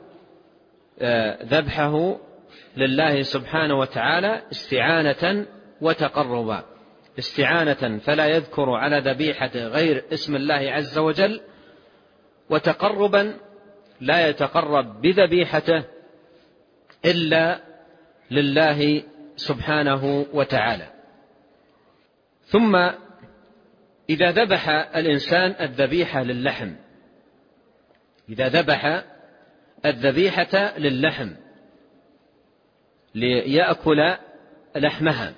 ذبحه لله سبحانه وتعالى استعانة وتقربا: استعانة فلا يذكر على ذبيحة غير اسم الله عز وجل، وتقربا لا يتقرب بذبيحته إلا لله سبحانه وتعالى. ثم إذا ذبح الإنسان الذبيحة للحم، إذا ذبح الذبيحة للحم ليأكل لحمها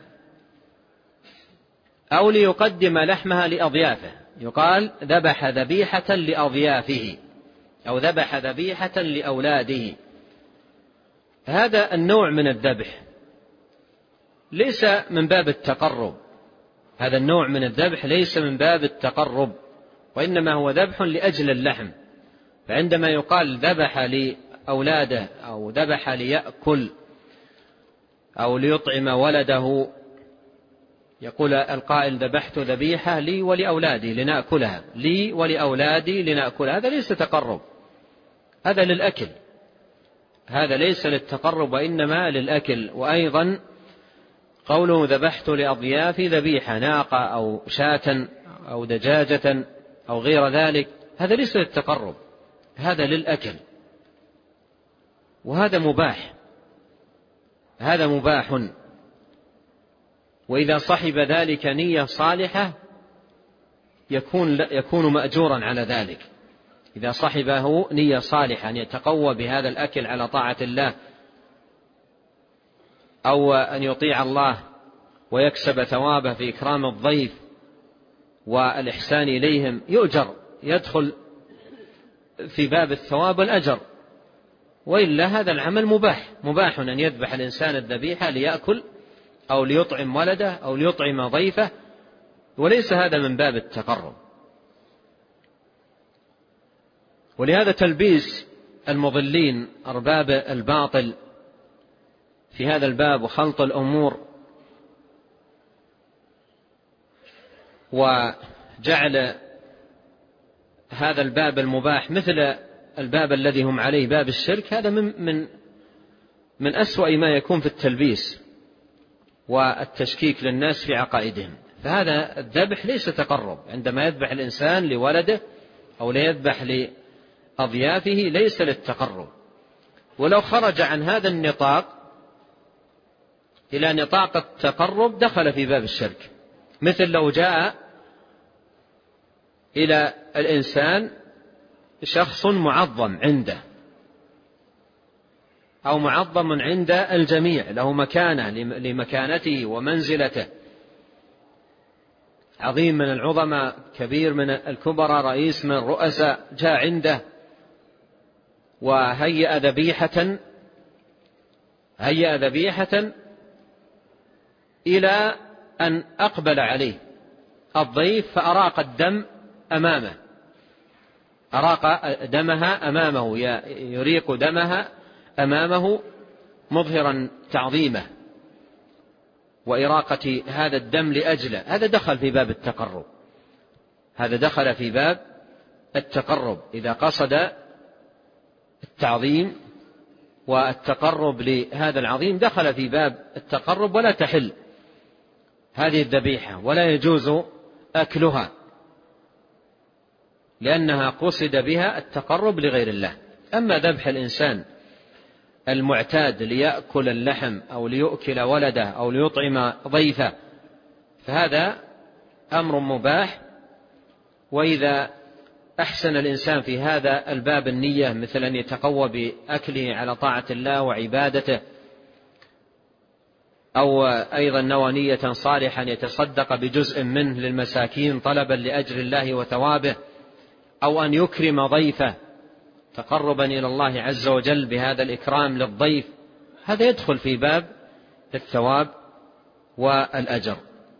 أو ليقدم لحمها لأضيافه، يقال ذبح ذبيحة لأضيافه أو ذبح ذبيحة لأولاده، هذا النوع من الذبح ليس من باب التقرب، هذا النوع من الذبح ليس من باب التقرب، وإنما هو ذبح لأجل اللحم. فعندما يقال ذبح لأولاده أو ذبح ليأكل أو ليطعم ولده، يقول القائل ذبحت ذبيحة لي ولأولادي لنأكلها، لي ولأولادي لنأكلها، هذا ليس تقرب، هذا للأكل، هذا ليس للتقرب وإنما للأكل. وأيضا قوله ذبحت لأضيافي ذبيحة ناقة أو شاة أو دجاجة أو غير ذلك، هذا ليس للتقرب، هذا للأكل، وهذا مباح، هذا مباح. وإذا صحب ذلك نية صالحة يكون يكون مأجورا على ذلك. إذا صحبه نية صالحة أن يتقوى بهذا الأكل على طاعة الله أو أن يطيع الله ويكسب ثوابه في إكرام الضيف والإحسان إليهم، يؤجر، يدخل في باب الثواب والأجر. وإلا هذا العمل مباح، مباح أن يذبح الإنسان الذبيحة ليأكل أو ليطعم ولده أو ليطعم ضيفه، وليس هذا من باب التقرب. ولهذا تلبيس المضلين أرباب الباطل في هذا الباب وخلط الأمور وجعل هذا الباب المباح مثل الباب الذي هم عليه باب الشرك، هذا من من من أسوأ ما يكون في التلبيس والتشكيك للناس في عقائدهم. فهذا الذبح ليس تقرب، عندما يذبح الإنسان لولده أو ليذبح لأضيافه ليس للتقرب. ولو خرج عن هذا النطاق إلى نطاق التقرب دخل في باب الشرك، مثل لو جاء إلى الإنسان شخص معظم عنده أو معظم عند الجميع، له مكانة لمكانته ومنزلته، عظيم من العظماء، كبير من الكبراء، رئيس من الرؤساء، جاء عنده وهيأ ذبيحة هيأ ذبيحة إلى أن أقبل عليه الضيف فأراق الدم أمامه، أراق دمها أمامه، يريق دمها أمامه مظهرا تعظيمه وإراقة هذا الدم لأجله، هذا دخل في باب التقرب، هذا دخل في باب التقرب. إذا قصد التعظيم والتقرب لهذا العظيم دخل في باب التقرب، ولا تحل هذه الذبيحة ولا يجوز أكلها، لأنها قصد بها التقرب لغير الله. أما ذبح الإنسان المعتاد ليأكل اللحم أو ليؤكل ولده أو ليطعم ضيفه فهذا أمر مباح. وإذا أحسن الإنسان في هذا الباب النية، مثل أن يتقوى بأكله على طاعة الله وعبادته، أو أيضا نوى نية صالحا يتصدق بجزء منه للمساكين طلبا لأجر الله وثوابه، أو أن يكرم ضيفه تقربا إلى الله عز وجل بهذا الإكرام للضيف، هذا يدخل في باب الثواب والأجر.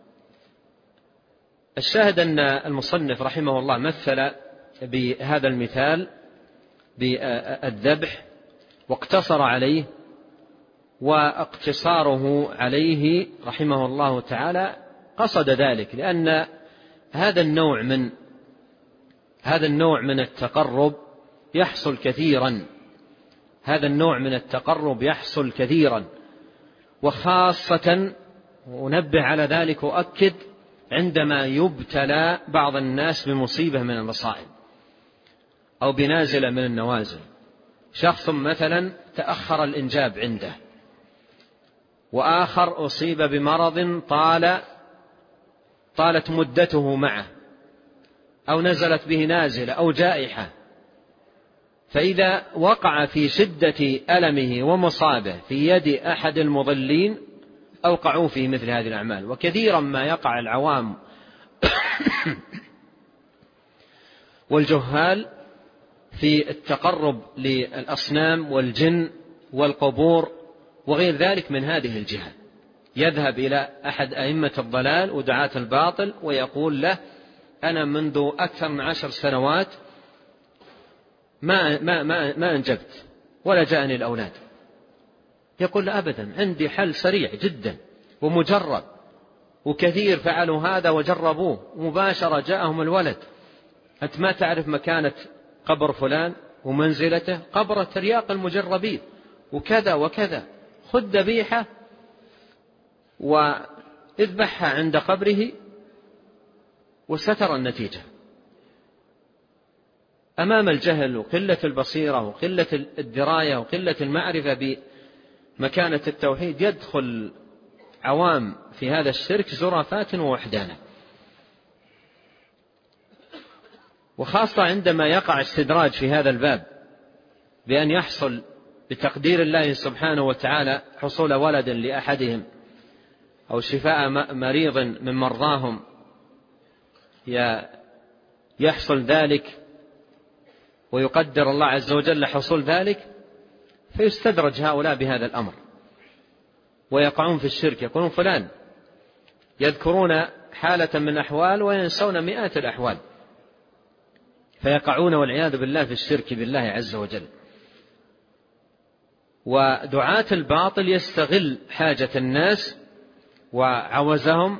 الشاهد أن المصنف رحمه الله مثل بهذا المثال بالذبح واقتصر عليه، واقتصاره عليه رحمه الله تعالى قصد ذلك لأن هذا النوع من هذا النوع من التقرب يحصل كثيرا، هذا النوع من التقرب يحصل كثيرا، وخاصة ونبه على ذلك وأكد عندما يبتلى بعض الناس بمصيبة من المصائب أو بنازلة من النوازل. شخص مثلا تأخر الإنجاب عنده، وآخر أصيب بمرض طال طالت مدته معه، أو نزلت به نازلة أو جائحة، فإذا وقع في شدة ألمه ومصابه في يد أحد المضلين أوقعوا فيه مثل هذه الأعمال. وكثيرا ما يقع العوام والجهال في التقرب للأصنام والجن والقبور وغير ذلك من هذه الجهة، يذهب إلى أحد أئمة الضلال ودعاة الباطل ويقول له أنا منذ أكثر من عشر سنوات ما, ما, ما, ما أنجبت ولا جاءني الأولاد. يقول له أبدا، عندي حل سريع جدا ومجرب، وكثير فعلوا هذا وجربوه مباشرة جاءهم الولد. أنت ما تعرف مكانة قبر فلان ومنزلته قبر ترياق المجربين وكذا وكذا، خذ ذبيحة واذبحها عند قبره وسترى النتيجة. أمام الجهل وقلة البصيرة وقلة الدراية وقلة المعرفة بمكانة التوحيد يدخل عوام في هذا الشرك زرافات ووحدانا، وخاصة عندما يقع استدراج في هذا الباب بأن يحصل بتقدير الله سبحانه وتعالى حصول ولد لأحدهم أو شفاء مريض من مرضاهم، يحصل ذلك ويقدر الله عز وجل حصول ذلك، فيستدرج هؤلاء بهذا الأمر ويقعون في الشرك. يقولون فلان، يذكرون حالة من الأحوال وينسون مئات الأحوال، فيقعون والعياذ بالله في الشرك بالله عز وجل. ودعاة الباطل يستغل حاجة الناس وعوزهم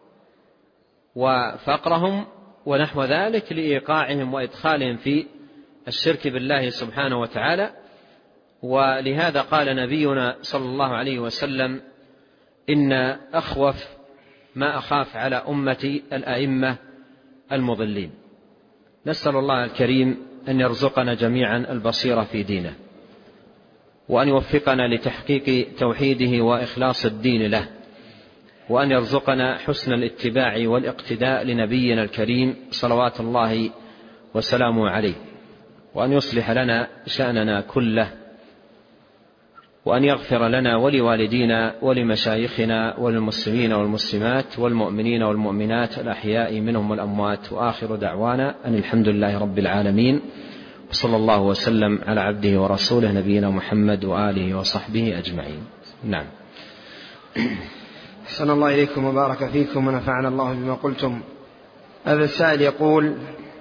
وفقرهم ونحو ذلك لإيقاعهم وإدخالهم في الشرك بالله سبحانه وتعالى. ولهذا قال نبينا صلى الله عليه وسلم: إن أخوف ما أخاف على أمتي الأئمة المضلين. نسأل الله الكريم أن يرزقنا جميعا البصيرة في دينه، وأن يوفقنا لتحقيق توحيده وإخلاص الدين له، وأن يرزقنا حسن الاتباع والاقتداء لنبينا الكريم صلوات الله وسلامه عليه، وأن يصلح لنا شأننا كله، وأن يغفر لنا ولوالدينا ولمشايخنا وللمسلمين والمسلمات والمؤمنين والمؤمنات الأحياء منهم والأموات. وآخر دعوانا أن الحمد لله رب العالمين، وصلى الله وسلم على عبده ورسوله نبينا محمد وآله وصحبه أجمعين. نعم. أحسن الله إليكم وبارك فيكم ونفعنا الله بما قلتم. هذا السائل يقول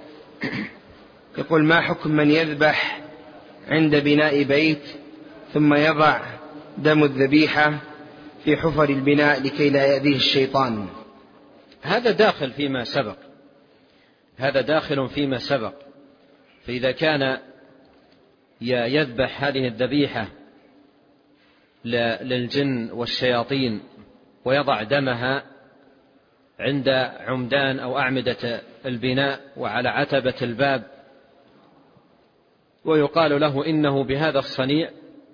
يقول ما حكم من يذبح عند بناء بيت ثم يضع دم الذبيحة في حفر البناء لكي لا يأذيه الشيطان؟ هذا داخل فيما سبق، هذا داخل فيما سبق. فإذا كان يذبح هذه الذبيحة للجن والشياطين ويضع دمها عند عمدان أو أعمدة البناء وعلى عتبة الباب، ويقال له إنه بهذا الصنيع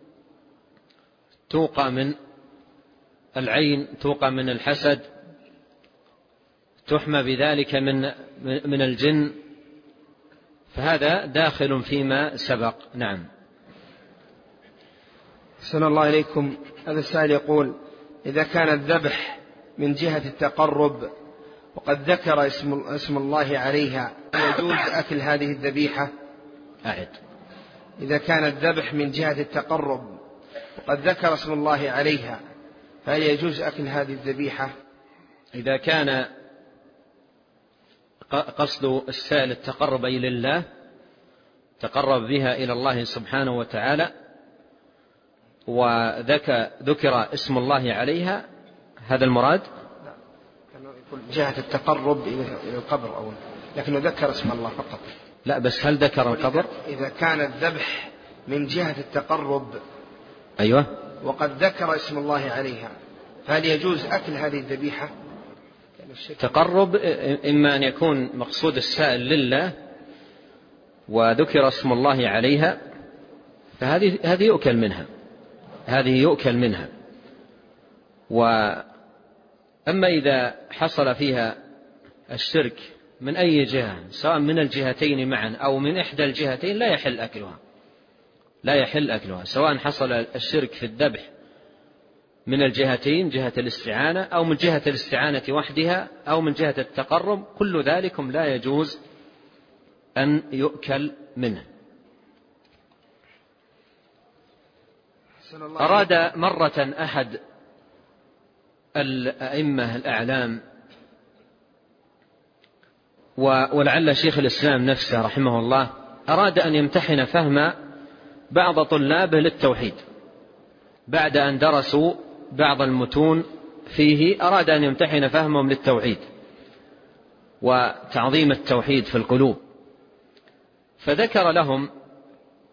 توقى من العين، توقى من الحسد، تحمى بذلك من من الجن، فهذا داخل فيما سبق. نعم. أحسن الله إليكم. هذا السائل يقول إذا كان الذبح من جهة التقرب وقد ذكر اسم, اسم الله عليها يجوز أكل هذه الذبيحة؟ أعد. إذا كان الذبح من جهة التقرب وقد ذكر اسم الله عليها فهل يجوز أكل هذه الذبيحة؟ إذا كان قصد السائل التقرب أي لله، تقرب بها إلى الله سبحانه وتعالى، وذكر اسم الله عليها، هذا المراد؟ لا، كان يقول جهة التقرب إلى القبر أولا، لكنه ذكر اسم الله فقط. لا، بس هل ذكر القبر؟ إذا كان الذبح من جهة التقرب، أيوة، وقد ذكر اسم الله عليها، فهل يجوز أكل هذه الذبيحة؟ تقرب إما أن يكون مقصود السائل لله وذكر اسم الله عليها، فهذه هذه يؤكل منها، هذه يؤكل منها. وأما إذا حصل فيها الشرك من أي جهة، سواء من الجهتين معا أو من إحدى الجهتين، لا يحل أكلها، لا يحل أكلها، سواء حصل الشرك في الذبح من الجهتين، جهة الاستعانة أو من جهة الاستعانة وحدها أو من جهة التقرب، كل ذلكم لا يجوز أن يؤكل منه. أراد مرة أحد الأئمة الأعلام، ولعل شيخ الإسلام نفسه رحمه الله، أراد أن يمتحن فهم بعض طلابه للتوحيد بعد أن درسوا بعض المتون فيه، أراد أن يمتحن فهمهم للتوحيد وتعظيم التوحيد في القلوب، فذكر لهم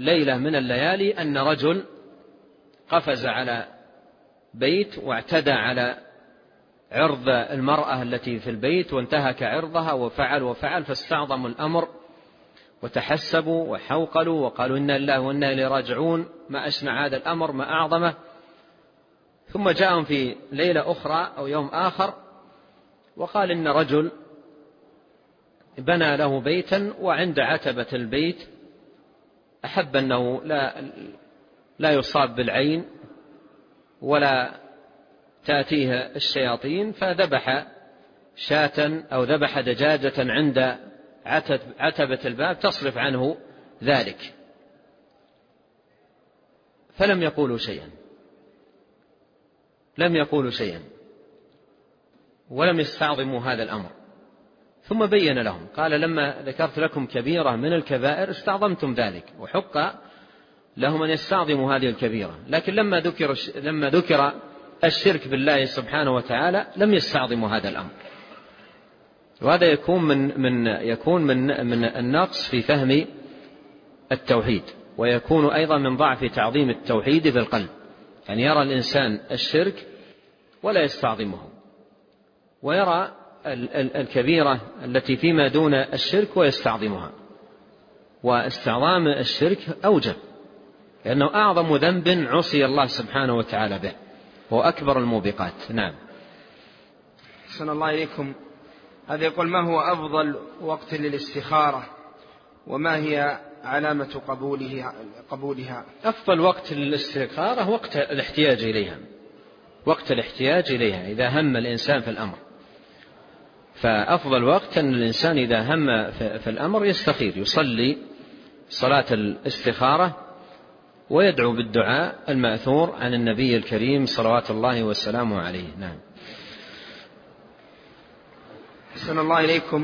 ليلة من الليالي أن رجل قفز على بيت واعتدى على عرض المرأة التي في البيت وانتهك عرضها وفعل وفعل، فاستعظموا الأمر وتحسبوا وحوقلوا وقالوا إنا لله وإنا إليه راجعون، ما أشنع هذا الأمر، ما أعظمه. ثم جاءهم في ليلة أخرى أو يوم آخر وقال إن رجل بنى له بيتا وعند عتبة البيت أحب أنه لا, لا يصاب بالعين ولا تأتيه الشياطين، فذبح شاة أو ذبح دجاجة عند عتبة الباب تصرف عنه ذلك، فلم يقولوا شيئا لم يقولوا شيئا ولم يستعظموا هذا الأمر. ثم بين لهم قال لما ذكرت لكم كبيرة من الكبائر استعظمتم ذلك، وحق لهم أن يستعظموا هذه الكبيرة، لكن لما ذكر لما ذكر الشرك بالله سبحانه وتعالى لم يستعظموا هذا الأمر. وهذا يكون من من يكون من من النقص في فهم التوحيد، ويكون أيضا من ضعف تعظيم التوحيد في القلب، يعني يرى الإنسان الشرك ولا يستعظمه، ويرى الكبيرة التي فيما دون الشرك ويستعظمها. واستعظام الشرك أوجب، لأنه أعظم ذنب عصي الله سبحانه وتعالى به، هو أكبر الموبقات. نعم. أحسن الله إليكم. هذا يقول ما هو أفضل وقت للاستخارة وما هي علامة قبوله قبولها؟ أفضل وقت للاستخارة وقت الاحتياج إليها، وقت الاحتياج إليها إذا هم الإنسان في الأمر. فأفضل وقت أن الإنسان إذا هم في الأمر يستخير، يصلي صلاة الاستخارة ويدعو بالدعاء المأثور عن النبي الكريم صلوات الله والسلام عليه. نعم. أحسن الله إليكم.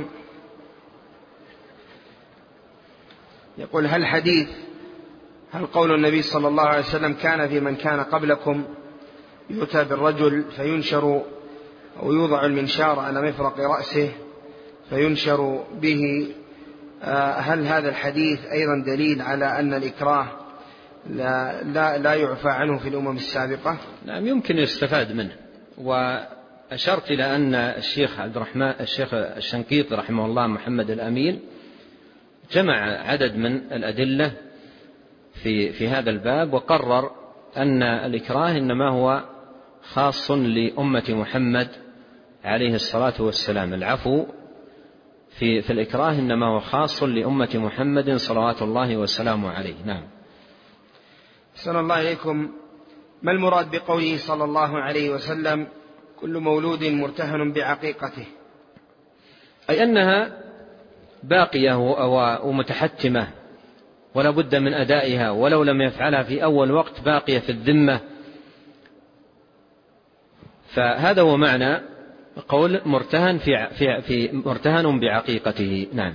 يقول هل حديث هل قول النبي صلى الله عليه وسلم كان في من كان قبلكم يؤتى بالرجل فينشر أو يوضع المنشار على مفرق رأسه فينشر به، هل هذا الحديث أيضا دليل على أن الإكراه لا, لا, لا يعفى عنه في الأمم السابقة؟ نعم، يمكن يستفاد منه. وأشرت إلى أن الشيخ عبد الرحمن الشيخ الشنقيطي رحمه الله محمد الأمين جمع عدد من الأدلة في في هذا الباب، وقرر أن الإكراه إنما هو خاص لأمة محمد عليه الصلاة والسلام. العفو في في الإكراه إنما هو خاص لأمة محمد صلوات الله وسلامه عليه. نعم. أحسن الله إليكم. ما المراد بقوله صلى الله عليه وسلم كل مولود مرتهن بعقيقته؟ أي أنها باقية ومتحتمة ولا بد من أدائها، ولو لم يفعلها في أول وقت باقية في الذمة. فهذا هو معنى قول مرتهن في, في, في مرتهن بعقيقته. نعم.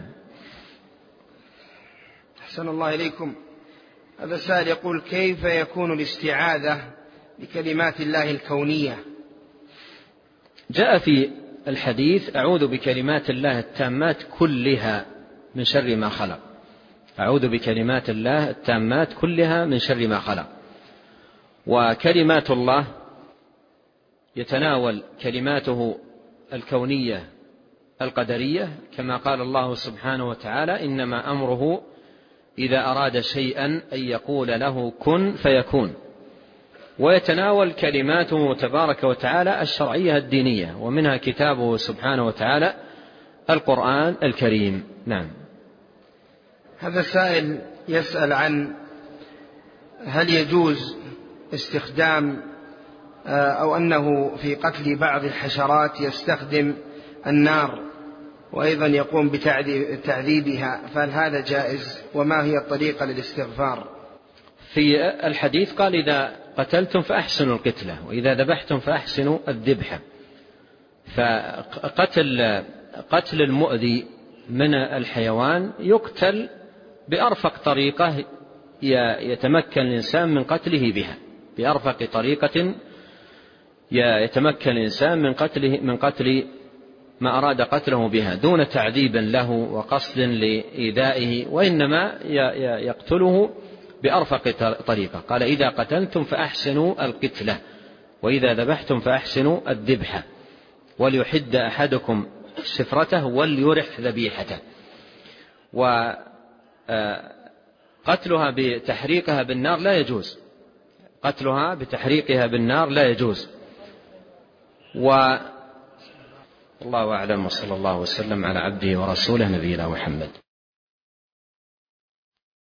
أحسن الله إليكم. هذا السائل يقول كيف يكون الاستعاذة بكلمات الله الكونية؟ جاء في الحديث أعوذ بكلمات الله التامات كلها من شر ما خلق. أعوذ بكلمات الله التامات كلها من شر ما خلق. وكلمات الله يتناول كلماته الكونية القدرية، كما قال الله سبحانه وتعالى إنما أمره إذا أراد شيئا أن يقول له كن فيكون. ويتناول كلماته تبارك وتعالى الشرعية الدينية، ومنها كتابه سبحانه وتعالى القرآن الكريم. نعم. هذا السائل يسأل عن هل يجوز استخدام أو أنه في قتل بعض الحشرات يستخدم النار وأيضا يقوم بتعذيبها، فهل هذا جائز؟ وما هي الطريقة للاستغفار؟ في الحديث قال إذا قتلتم فأحسنوا القتلة وإذا ذبحتم فأحسنوا الذبحة. فقتل قتل المؤذي من الحيوان يقتل بأرفق طريقة يتمكن الإنسان من قتله بها، بأرفق طريقة يتمكن الإنسان من قتله من قتل ما أراد قتله بها، دون تعذيب له وقصد لإيذائه، وإنما يقتله بأرفق طريقة. قال إذا قتلتم فأحسنوا القتلة، وإذا ذبحتم فأحسنوا الذبحة، وليحد أحدكم سفرته وليرح ذبيحته. وقتلها بتحريقها بالنار لا يجوز، قتلها بتحريقها بالنار لا يجوز. والله أعلم، وصلى الله وسلم على عبده ورسوله نبينا محمد.